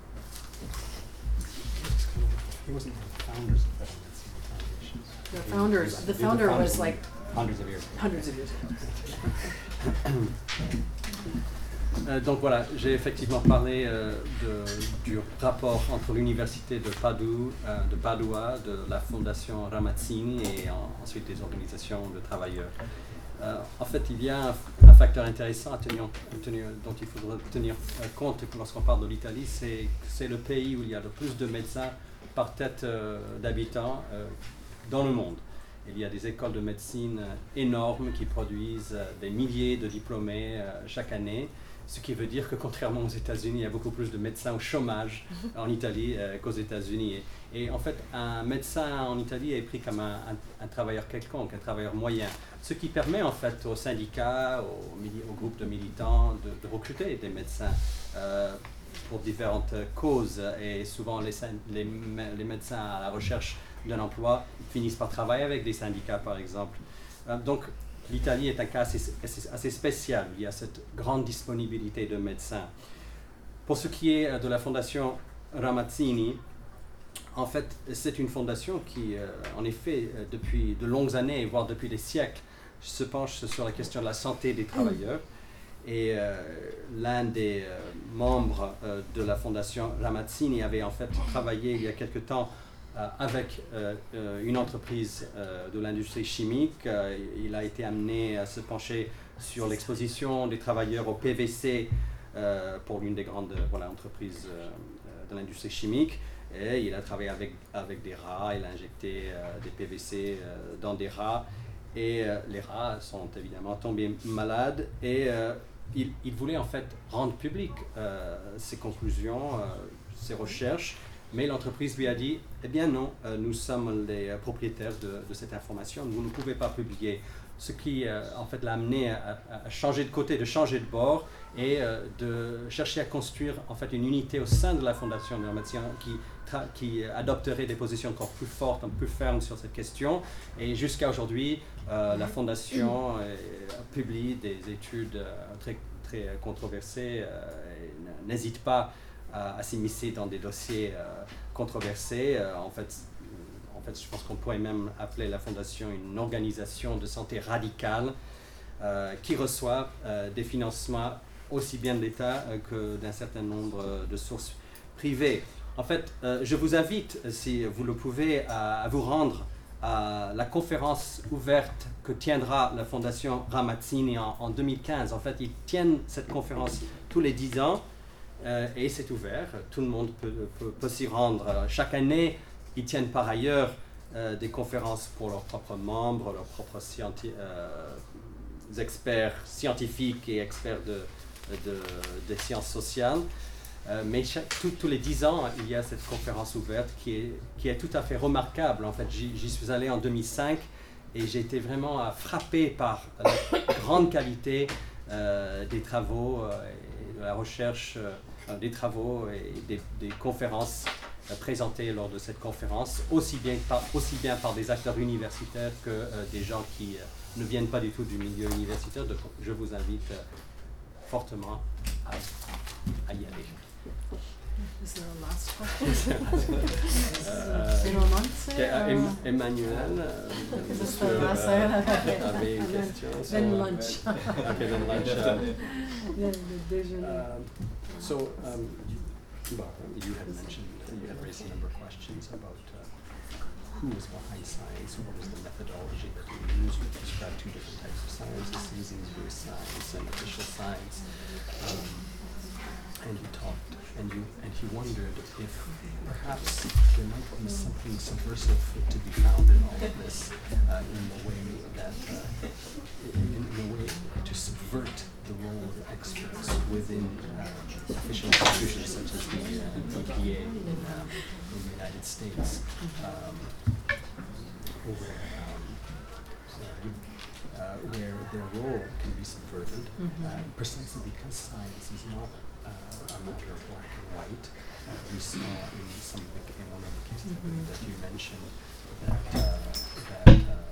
He wasn't one of the founders of that. The founder was like hundreds of years ago. Donc voilà, j'ai effectivement parlé du rapport entre l'université de Padua, de la fondation Ramazzini et ensuite des organisations de travailleurs. En fait, il y a un facteur intéressant dont il faudra tenir compte lorsqu'on parle de l'Italie, c'est le pays où il y a le plus de médecins par tête d'habitants dans le monde. Il y a des écoles de médecine énormes qui produisent des milliers de diplômés chaque année, Ce qui veut dire que contrairement aux États-Unis, il y a beaucoup plus de médecins au chômage en Italie qu'aux États-Unis. Et en fait, un médecin en Italie est pris comme un travailleur quelconque, un travailleur moyen. Ce qui permet en fait aux syndicats, aux groupes de militants de recruter des médecins pour différentes causes. Et souvent, les médecins à la recherche d'un emploi finissent par travailler avec des syndicats, par exemple. Donc, l'Italie est un cas assez spécial. Il y a cette grande disponibilité de médecins. Pour ce qui est de la fondation Ramazzini, en fait, c'est une fondation qui, en effet, depuis de longues années, voire depuis des siècles, se penche sur la question de la santé des travailleurs. Et l'un des membres de la fondation Ramazzini avait en fait travaillé il y a quelque temps avec une entreprise de l'industrie chimique. Il a été amené à se pencher sur l'exposition des travailleurs au PVC pour l'une des grandes entreprises de l'industrie chimique. Et il a travaillé avec des rats, il a injecté des PVC dans des rats. Et les rats sont évidemment tombés malades. Et il voulait en fait rendre public ses conclusions, ses recherches. Mais l'entreprise lui a dit, eh bien non, nous sommes les propriétaires de cette information, vous ne pouvez pas publier. Ce qui en fait l'a amené à changer de côté, de changer de bord et de chercher à construire en fait une unité au sein de la fondation de Ramazzini qui adopterait des positions encore plus fortes, plus fermes sur cette question. Et jusqu'à aujourd'hui, la fondation publie des études très, très controversées, n'hésite pas à s'immiscer dans des dossiers controversés. En fait, je pense qu'on pourrait même appeler la Fondation une organisation de santé radicale qui reçoit des financements aussi bien de l'État que d'un certain nombre de sources privées. En fait, je vous invite, si vous le pouvez, à vous rendre à la conférence ouverte que tiendra la Fondation Ramazzini en 2015. En fait, ils tiennent cette conférence tous les 10 ans. Et c'est ouvert, tout le monde peut s'y rendre. Chaque année, ils tiennent par ailleurs des conférences pour leurs propres membres, leurs propres experts scientifiques et experts des sciences sociales. Mais tous les 10 ans, il y a cette conférence ouverte qui est tout à fait remarquable. En fait, j'y suis allé en 2005 et j'ai été vraiment frappé par la grande qualité des travaux et de la recherche, des travaux et des conférences présentées lors de cette conférence, aussi bien par des acteurs universitaires que des gens qui ne viennent pas du tout du milieu universitaire. Donc, je vous invite fortement à y aller. Is there a last question? Emmanuel, avait une question. Then lunch. Okay, then lunch. So, you had raised a number of questions about who is behind science, what is the methodology that we use. We describe two different types of science, citizen-based science and official science. And you talked, and he wondered if perhaps there might be something subversive to be found in all of this, in the way that, in a way to subvert the role of experts within official institutions such as the EPA in the United States, where their role can be subverted, precisely because science is not a matter of black and white. We saw in one of the cases that you mentioned that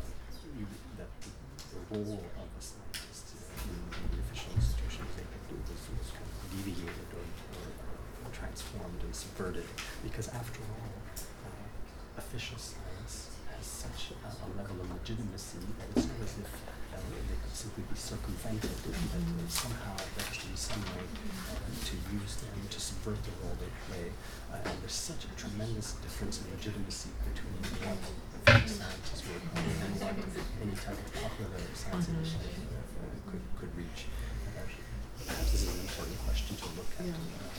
the role of a scientist in the official institutions was kind of deviated or transformed and subverted, because after all, official science has such a level of legitimacy that it's not as if they could simply be circumvented, that somehow there has to be some way to use them to subvert the role they play. And there's such a tremendous difference in legitimacy between what scientists work on and what any type of popular science initiative could reach. Perhaps this is an important question to look at.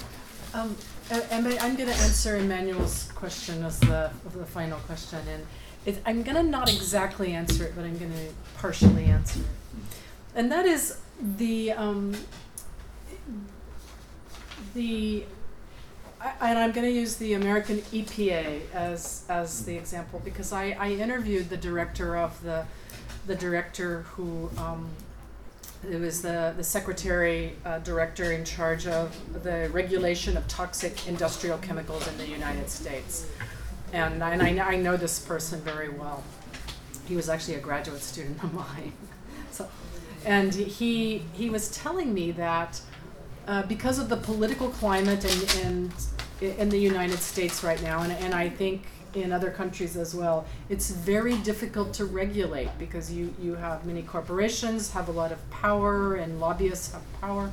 I'm going to answer Emmanuel's question as the final question, and I'm going to not exactly answer it, but I'm going to partially answer it. And that is And I'm going to use the American EPA as the example, because I interviewed the director of the director who it was the secretary director in charge of the regulation of toxic industrial chemicals in the United States, and I know this person very well. He was actually a graduate student of mine. So, and he was telling me that because of the political climate in the United States right now, and I think in other countries as well, it's very difficult to regulate because you have many corporations have a lot of power and lobbyists have power.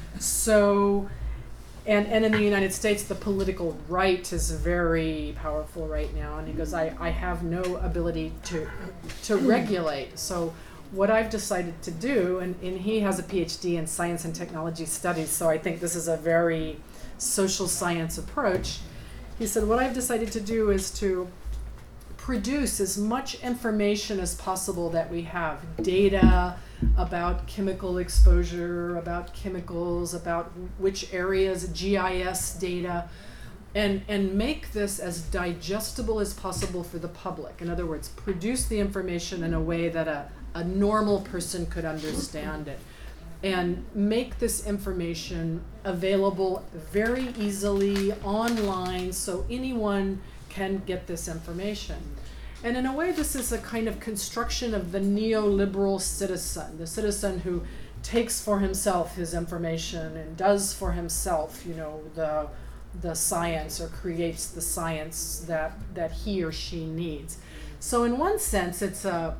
So, and in the United States, the political right is very powerful right now. And he goes, I have no ability to regulate. So what I've decided to do, and he has a PhD in science and technology studies, so I think this is a very social science approach. He said, what I've decided to do is to produce as much information as possible that we have, data about chemical exposure, about chemicals, about which areas, GIS data, and make this as digestible as possible for the public. In other words, produce the information in a way that a normal person could understand it, and make this information available very easily online so anyone can get this information. And in a way, this is a kind of construction of the neoliberal citizen, the citizen who takes for himself his information and does for himself, the science, or creates the science that he or she needs. So in one sense, it's a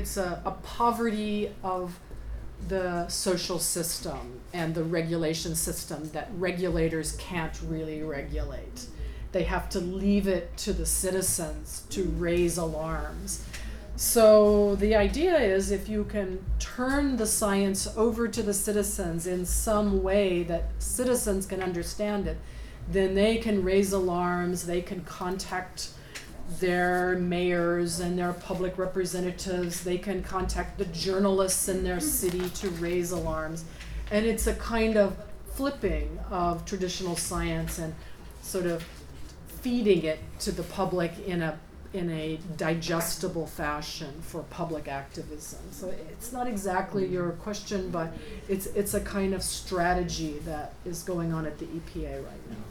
poverty of the social system and the regulation system that regulators can't really regulate. They have to leave it to the citizens to raise alarms. So the idea is, if you can turn the science over to the citizens in some way that citizens can understand it, then they can raise alarms, they can contact their mayors and their public representatives, they can contact the journalists in their city to raise alarms. And it's a kind of flipping of traditional science and sort of feeding it to the public in a digestible fashion for public activism. So it's not exactly your question, but it's a kind of strategy that is going on at the EPA right now.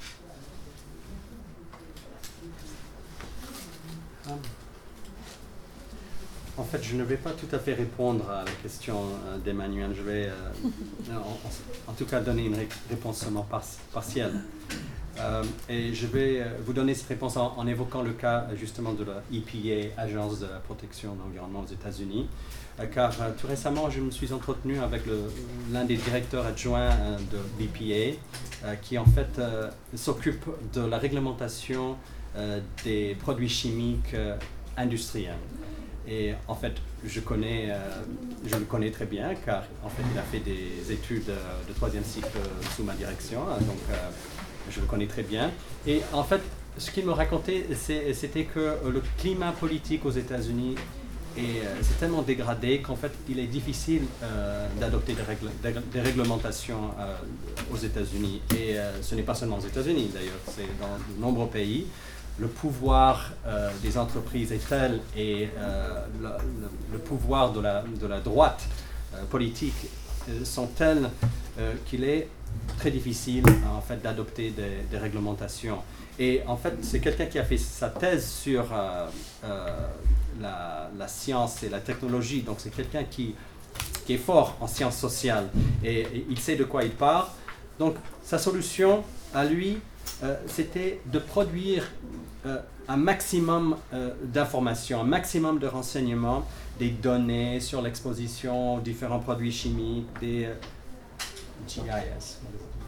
En fait, je ne vais pas tout à fait répondre à la question d'Emmanuel. Je vais en tout cas donner une réponse seulement partielle. Et je vais vous donner cette réponse en évoquant le cas justement de la EPA, Agence de la protection de l'environnement aux États-Unis. Car tout récemment, je me suis entretenu avec l'un des directeurs adjoints de l'EPA qui en fait s'occupe de la réglementation des produits chimiques industriels. Et en fait, je le connais très bien, car en fait, il a fait des études de 3e cycle sous ma direction, donc je le connais très bien. Et en fait, ce qu'il me racontait, c'était que le climat politique aux États-Unis c'est tellement dégradé qu'en fait, il est difficile d'adopter des réglementations aux États-Unis. Et ce n'est pas seulement aux États-Unis, d'ailleurs, c'est dans de nombreux pays. Le pouvoir des entreprises est tel, et le pouvoir de la droite politique sont tels qu'il est très difficile en fait d'adopter des réglementations. Et en fait, c'est quelqu'un qui a fait sa thèse sur la science et la technologie, donc c'est quelqu'un qui est fort en sciences sociales et il sait de quoi il parle. Donc sa solution à lui, c'était de produire un maximum d'informations, un maximum de renseignements, des données sur l'exposition aux différents produits chimiques, des GIS.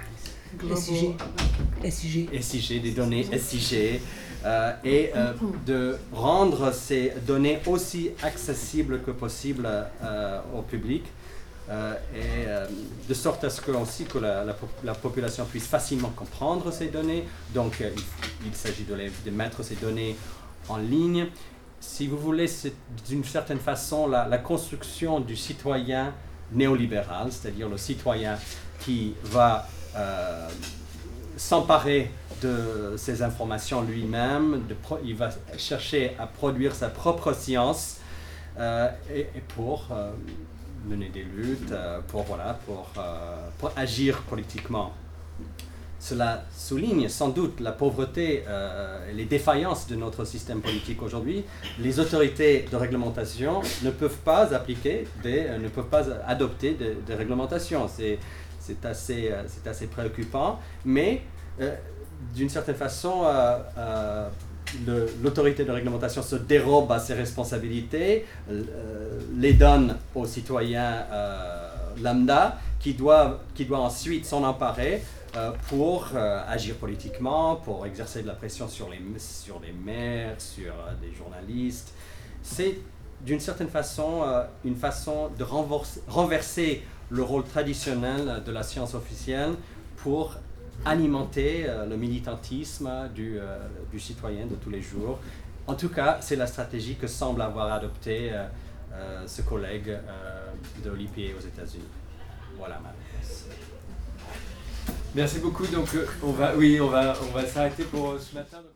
SIG, des données SIG, et de rendre ces données aussi accessibles que possible au public. Et de sorte à ce que aussi que la population puisse facilement comprendre ces données. Donc il s'agit de mettre ces données en ligne. Si vous voulez, c'est d'une certaine façon la construction du citoyen néolibéral, c'est-à-dire le citoyen qui va s'emparer de ces informations lui-même, il va chercher à produire sa propre science et pour mener des luttes, pour agir politiquement. Cela souligne sans doute la pauvreté et les défaillances de notre système politique aujourd'hui. Les autorités de réglementation ne peuvent pas adopter des réglementations. C'est assez préoccupant, mais d'une certaine façon, l'autorité de réglementation se dérobe à ses responsabilités, les donne aux citoyens lambda qui doit ensuite s'en emparer pour agir politiquement, pour exercer de la pression sur les maires, sur des journalistes. C'est d'une certaine façon une façon de renverser le rôle traditionnel de la science officielle pour alimenter le militantisme du citoyen de tous les jours. En tout cas, c'est la stratégie que semble avoir adoptée ce collègue de l'EPA aux États-Unis. Voilà ma réponse. Merci beaucoup. Donc on va s'arrêter pour ce matin.